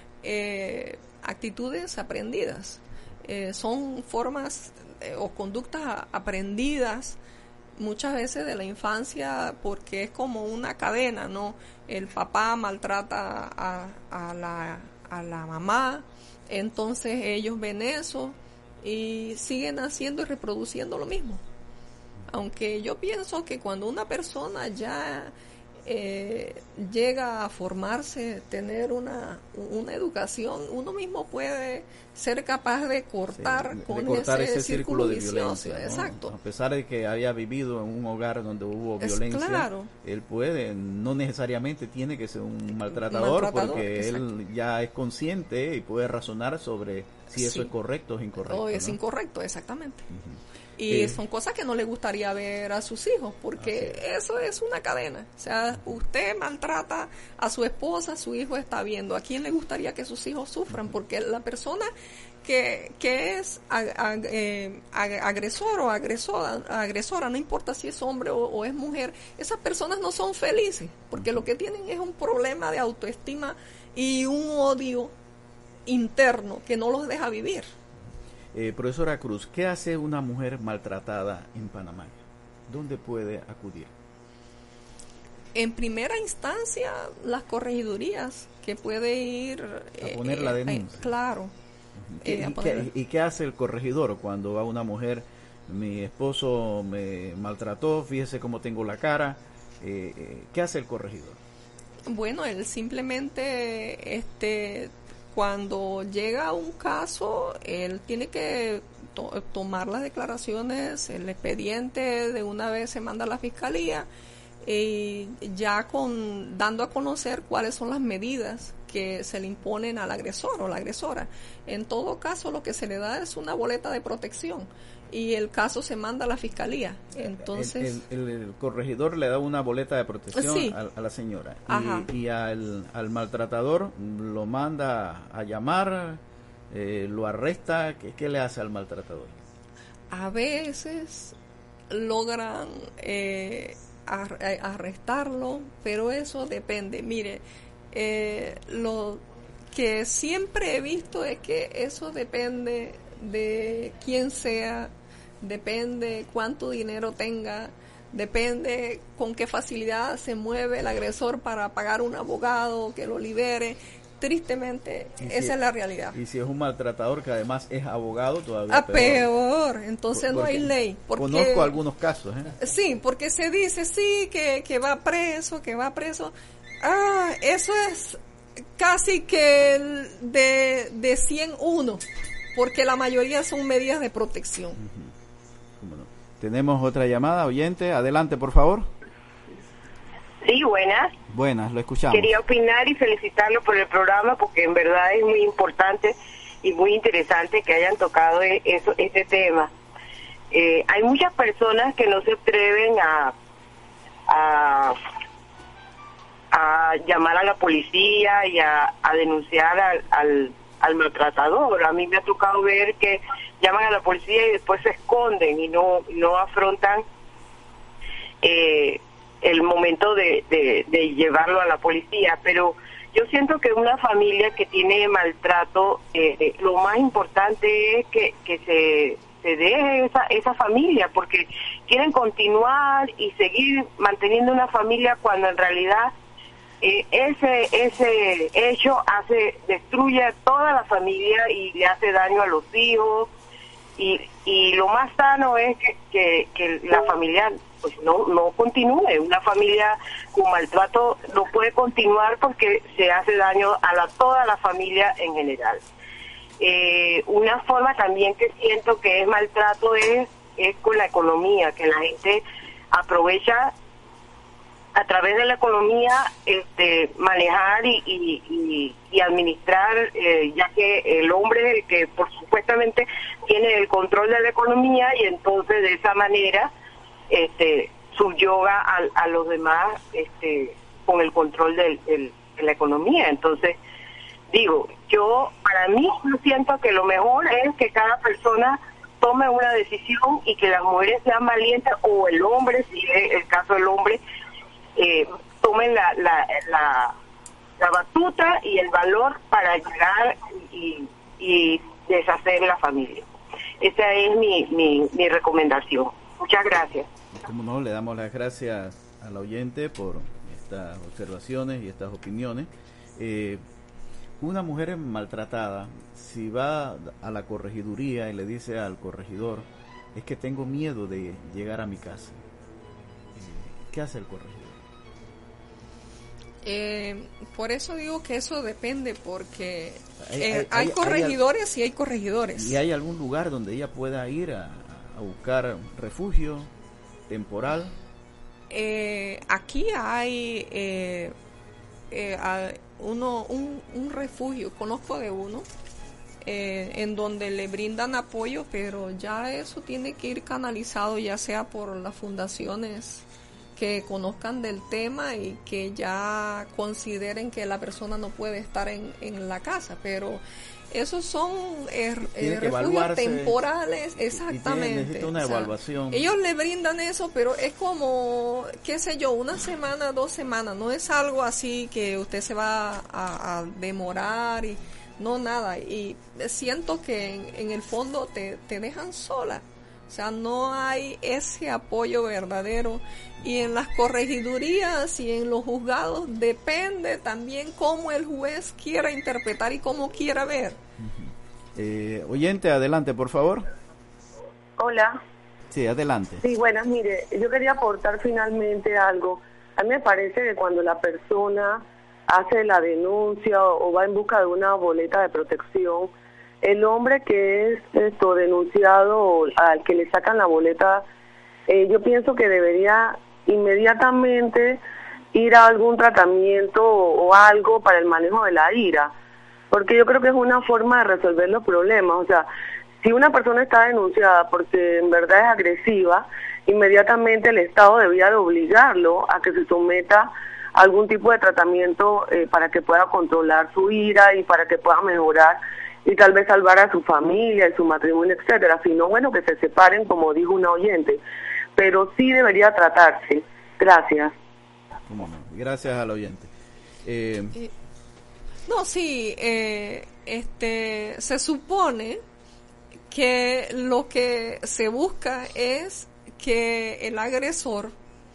eh, actitudes aprendidas. Eh, son formas eh, o conductas aprendidas muchas veces de la infancia, porque es como una cadena, ¿no? El papá maltrata a, a, la, a la mamá, entonces ellos ven eso y siguen haciendo y reproduciendo lo mismo. Aunque yo pienso que cuando una persona ya eh, llega a formarse, tener una, una educación, uno mismo puede ser capaz de cortar, sí, de, con de cortar ese, ese círculo, círculo de violencia, ¿no? Exacto. A pesar de que haya vivido en un hogar donde hubo es violencia, claro. él puede, no necesariamente tiene que ser un maltratador, maltratador porque exacto. él ya es consciente y puede razonar sobre si eso sí. es correcto o es incorrecto. O es ¿no? incorrecto, exactamente. Uh-huh. Y eh, son cosas que no le gustaría ver a sus hijos, porque eso es una cadena. O sea, usted maltrata a su esposa, su hijo está viendo. ¿A quién le gustaría que sus hijos sufran? Porque la persona que, que es ag, ag, eh, ag, agresor o agresora, agresora, no importa si es hombre o, o es mujer, esas personas no son felices, porque lo que tienen es un problema de autoestima y un odio interno que no los deja vivir. Eh, profesora Cruz, ¿qué hace una mujer maltratada en Panamá? ¿Dónde puede acudir? En primera instancia, las corregidurías, que puede ir... A poner la denuncia. Eh, claro. ¿Qué, eh, y, qué, ¿Y qué hace el corregidor cuando va una mujer, mi esposo me maltrató, fíjese cómo tengo la cara? Eh, eh, ¿Qué hace el corregidor? Bueno, él simplemente... este Cuando llega un caso, él tiene que to- tomar las declaraciones, el expediente de una vez se manda a la fiscalía y ya con dando a conocer cuáles son las medidas que se le imponen al agresor o la agresora. En todo caso, lo que se le da es una boleta de protección y el caso se manda a la fiscalía. Entonces el, el, el corregidor le da una boleta de protección sí. a, a la señora y, y al, al maltratador lo manda a llamar, eh, lo arresta. ¿Qué, qué le hace al maltratador? A veces logran eh, ar, arrestarlo, pero eso depende. Mire, eh, lo que siempre he visto es que eso depende de quién sea, depende cuánto dinero tenga, depende con qué facilidad se mueve el agresor para pagar un abogado que lo libere. Tristemente, esa si, es la realidad. Y si es un maltratador que además es abogado, todavía ah, peor. peor. Entonces por, no hay ley. Porque, conozco algunos casos. ¿eh? Sí, porque se dice, sí, que, que va preso, que va preso. Ah, eso es casi que de, de cien uno. Porque la mayoría son medidas de protección. Uh-huh. ¿Cómo no? Tenemos otra llamada, oyente. Adelante, por favor. Sí, buenas. Buenas, lo escuchamos. Quería opinar y felicitarlo por el programa porque en verdad es muy importante y muy interesante que hayan tocado eso, este tema. Eh, hay muchas personas que no se atreven a, a, a llamar a la policía y a, a denunciar al, al al maltratador. A mí me ha tocado ver que llaman a la policía y después se esconden y no no afrontan eh, el momento de, de, de llevarlo a la policía. Pero yo siento que una familia que tiene maltrato, eh, lo más importante es que, que se, se deje esa, esa familia, porque quieren continuar y seguir manteniendo una familia cuando en realidad Eh, ese ese hecho hace destruye a toda la familia y le hace daño a los hijos y y lo más sano es que, que, que la familia pues no no continúe. Una familia con maltrato no puede continuar porque se hace daño a la toda la familia en general. Eh, una forma también que siento que es maltrato es, es con la economía, que la gente aprovecha a través de la economía este, manejar y, y, y, y administrar, eh, ya que el hombre es el que por supuestamente tiene el control de la economía y entonces de esa manera este, subyoga a, a los demás este, con el control del, del, de la economía. Entonces, digo, yo, para mí, yo siento que lo mejor es que cada persona tome una decisión y que las mujeres sean valientes, o el hombre, si es el caso del hombre, eh, tomen la, la, la, la batuta y el valor para llegar y, y deshacer la familia. Esa es mi, mi, mi recomendación. Muchas gracias. Como no, le damos las gracias al oyente por estas observaciones y estas opiniones. Eh, una mujer maltratada, si va a la corregiduría y le dice al corregidor, es que tengo miedo de llegar a mi casa, ¿qué hace el corregidor? Eh, por eso digo que eso depende, porque hay, eh, hay, hay hay corregidores hay, y hay corregidores. ¿Y hay algún lugar donde ella pueda ir a, a buscar refugio temporal? Eh, aquí hay eh, eh, a uno un, un refugio, conozco de uno, eh, en donde le brindan apoyo, pero ya eso tiene que ir canalizado, ya sea por las fundaciones que conozcan del tema y que ya consideren que la persona no puede estar en, en la casa, pero esos son eh, eh, refugios temporales, exactamente. Y necesita una o sea, evaluación. Ellos le brindan eso, pero es como, qué sé yo, una semana, dos semanas, no es algo así que usted se va a, a demorar y no nada. Y siento que en, en el fondo te, te dejan sola. O sea, no hay ese apoyo verdadero. Y en las corregidurías y en los juzgados depende también cómo el juez quiera interpretar y cómo quiera ver. Uh-huh. eh, oyente, adelante, por favor. Hola. Sí, adelante. Sí, buenas, mire, yo quería aportar finalmente algo. A mí me parece que cuando la persona hace la denuncia o, o va en busca de una boleta de protección, el hombre que es esto denunciado, al que le sacan la boleta, eh, yo pienso que debería inmediatamente ir a algún tratamiento o, o algo para el manejo de la ira, porque yo creo que es una forma de resolver los problemas. O sea, si una persona está denunciada porque en verdad es agresiva, inmediatamente el Estado debía de obligarlo a que se someta a algún tipo de tratamiento eh, para que pueda controlar su ira y para que pueda mejorar y tal vez salvar a su familia y su matrimonio, etcétera. Si no, bueno, que se separen, como dijo una oyente, pero sí debería tratarse. Gracias. ¿Cómo no? Gracias al oyente. Eh, eh, no, sí, eh, este, se supone que lo que se busca es que el agresor,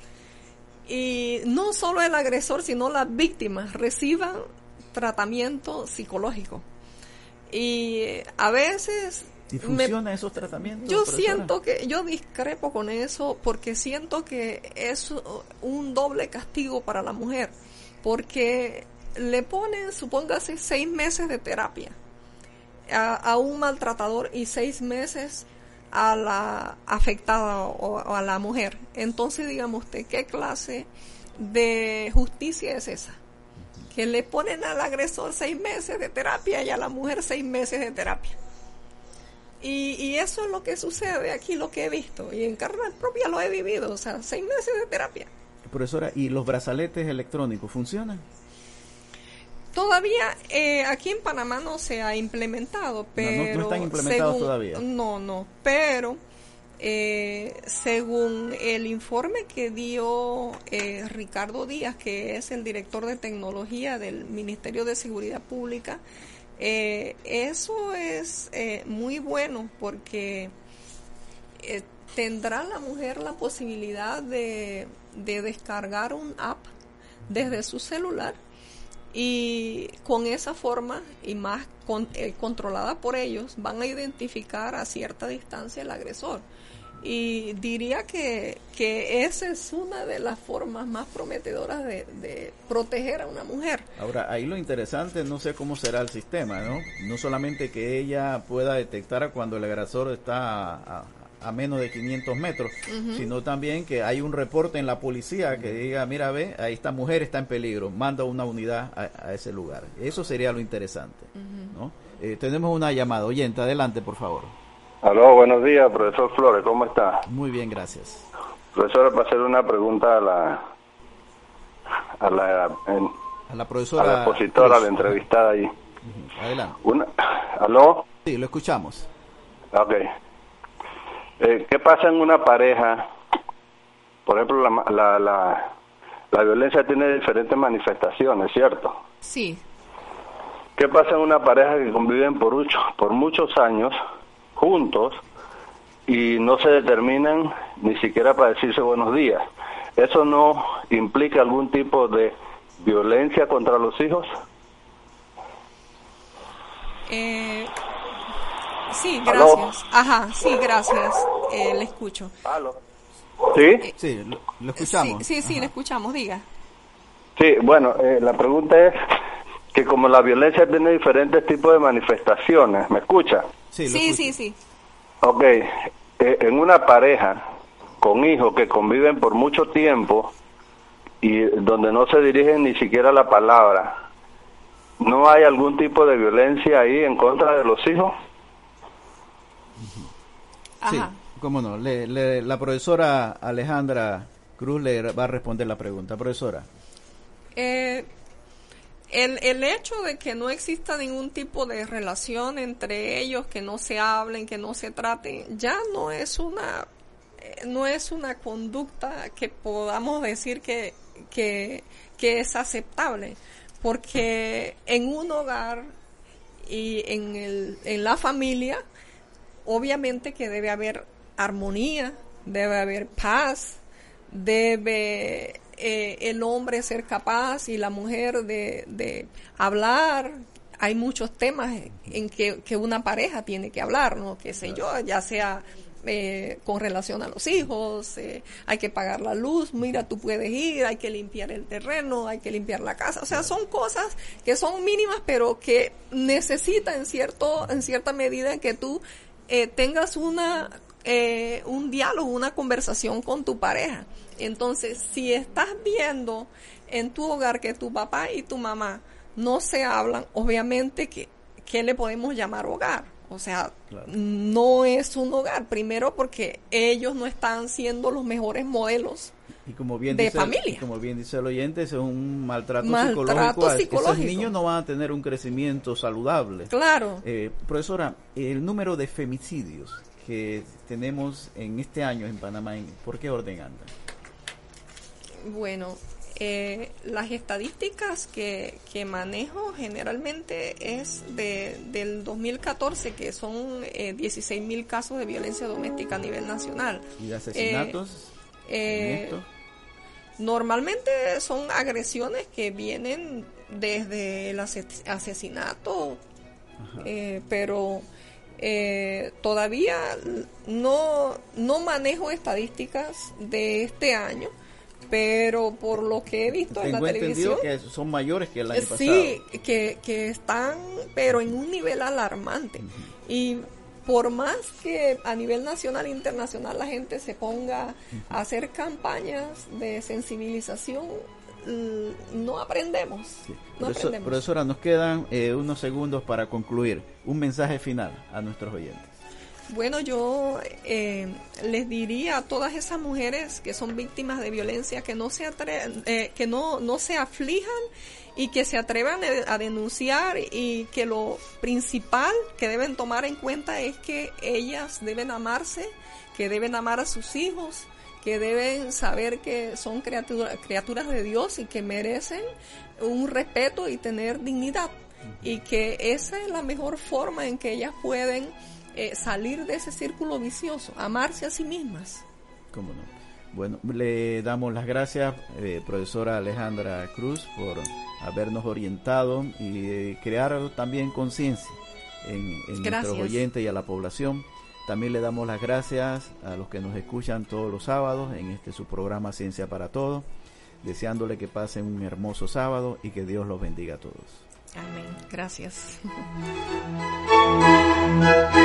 y no solo el agresor, sino las víctimas, reciban tratamiento psicológico. Y a veces ¿Y funciona me, esos tratamientos? Yo profesora? siento que, yo discrepo con eso, porque siento que es un doble castigo para la mujer, porque le ponen, supóngase, seis meses de terapia a, a un maltratador y seis meses a la afectada o, o a la mujer. Entonces, dígame usted, ¿qué clase de justicia es esa? Que le ponen al agresor seis meses de terapia y a la mujer seis meses de terapia. Y, y eso es lo que sucede aquí, lo que he visto. Y en carne propia lo he vivido, o sea, seis meses de terapia. Profesora, ¿y los brazaletes electrónicos funcionan? Todavía eh, aquí en Panamá no se ha implementado, pero... No, no, no están implementados según, todavía. No, no, pero... Eh, según el informe que dio eh, Ricardo Díaz, que es el director de tecnología del Ministerio de Seguridad Pública, eh, eso es eh, muy bueno, porque eh, tendrá la mujer la posibilidad de, de descargar un app desde su celular, y con esa forma y más con, eh, controlada por ellos, van a identificar a cierta distancia el agresor. y diría que, que esa es una de las formas más prometedoras de, de proteger a una mujer. Ahora, ahí lo interesante, no sé cómo será el sistema, ¿no? No solamente que ella pueda detectar cuando el agresor está a, a, a menos de quinientos metros, uh-huh. sino también que hay un reporte en la policía que diga, mira, ve, ahí esta mujer está en peligro, manda una unidad a, a ese lugar. Eso sería lo interesante, uh-huh. ¿no? Eh, tenemos una llamada. Oyente, adelante, por favor. Aló, buenos días, profesor Flores, ¿cómo está? Muy bien, gracias. Profesor, para hacer una pregunta a la a la, en, a la profesora, a la expositora, a la entrevistada allí. Uh-huh. Adelante. Una, ¿Aló? Sí, lo escuchamos. Ok. Eh, ¿Qué pasa en una pareja? Por ejemplo, la, la, la, la violencia tiene diferentes manifestaciones, ¿cierto? Sí. ¿Qué pasa en una pareja que conviven por, mucho, por muchos años juntos y no se determinan ni siquiera para decirse buenos días? ¿Eso no implica algún tipo de violencia contra los hijos? Eh, sí, gracias. ¿Aló? Ajá, sí, gracias. Eh, le escucho. ¿Aló? ¿Sí? Eh, sí, lo, lo escuchamos. Sí, sí, sí, Ajá. le escuchamos, diga. Sí, bueno, eh, la pregunta es que como la violencia tiene diferentes tipos de manifestaciones, ¿me escucha? Sí, sí, sí, sí. Ok, eh, en una pareja con hijos que conviven por mucho tiempo y donde no se dirigen ni siquiera la palabra, ¿no hay algún tipo de violencia ahí en contra de los hijos? Sí, Ajá. cómo no. Le, le, la profesora Alejandra Cruz le va a responder la pregunta. Profesora. Eh, el, el hecho de que no exista ningún tipo de relación entre ellos, que no se hablen, que no se traten, ya no es una eh, no es una conducta que podamos decir que, que, que es aceptable, porque en un hogar y en, el, en la familia, obviamente que debe haber armonía, debe haber paz, debe eh, el hombre ser capaz y la mujer de, de hablar. Hay muchos temas en que, que una pareja tiene que hablar, ¿no? Qué sé yo, ya sea eh, con relación a los hijos, eh, hay que pagar la luz, mira, tú puedes ir, hay que limpiar el terreno, hay que limpiar la casa. O sea, son cosas que son mínimas, pero que necesitan en cierto, en cierta medida que tú eh, tengas una Eh, un diálogo, una conversación con tu pareja. Entonces, si estás viendo en tu hogar que tu papá y tu mamá no se hablan, obviamente que ¿qué le podemos llamar hogar? O sea, claro, no es un hogar, primero porque ellos no están siendo los mejores modelos y como bien de dice, familia. Y como bien dice el oyente, es un maltrato, maltrato psicológico. psicológico. Esos niños no van a tener un crecimiento saludable. Claro. Eh, profesora, el número de femicidios que tenemos en este año en Panamá, ¿por qué orden anda? Bueno, eh, las estadísticas que, que manejo generalmente es de del dos mil catorce, que son eh, dieciséis mil casos de violencia doméstica a nivel nacional. ¿Y de asesinatos? Eh, eh, normalmente son agresiones que vienen desde el ases- asesinato, eh, pero Eh, todavía no, no manejo estadísticas de este año, pero por lo que he visto en la televisión, que son mayores que el año pasado. Sí, que, que están, pero en un nivel alarmante. Uh-huh. Y por más que a nivel nacional e internacional la gente se ponga uh-huh. a hacer campañas de sensibilización, no aprendemos. Sí. No Profesor, aprendemos. Profesora, nos quedan eh, unos segundos para concluir. Un mensaje final a nuestros oyentes. Bueno, yo eh, les diría a todas esas mujeres que son víctimas de violencia que no se atre- eh, que no, no se aflijan y que se atrevan a denunciar, y que lo principal que deben tomar en cuenta es que ellas deben amarse, que deben amar a sus hijos, que deben saber que son criatura, criaturas de Dios y que merecen un respeto y tener dignidad, uh-huh. y que esa es la mejor forma en que ellas pueden eh, salir de ese círculo vicioso, amarse a sí mismas. ¿Cómo no? Bueno, le damos las gracias, eh, profesora Alejandra Cruz, por habernos orientado y eh, crear también conciencia en, en nuestros oyentes y a la población También le damos las gracias a los que nos escuchan todos los sábados en este su programa Ciencia para Todos, deseándole que pasen un hermoso sábado y que Dios los bendiga a todos. Amén. Gracias.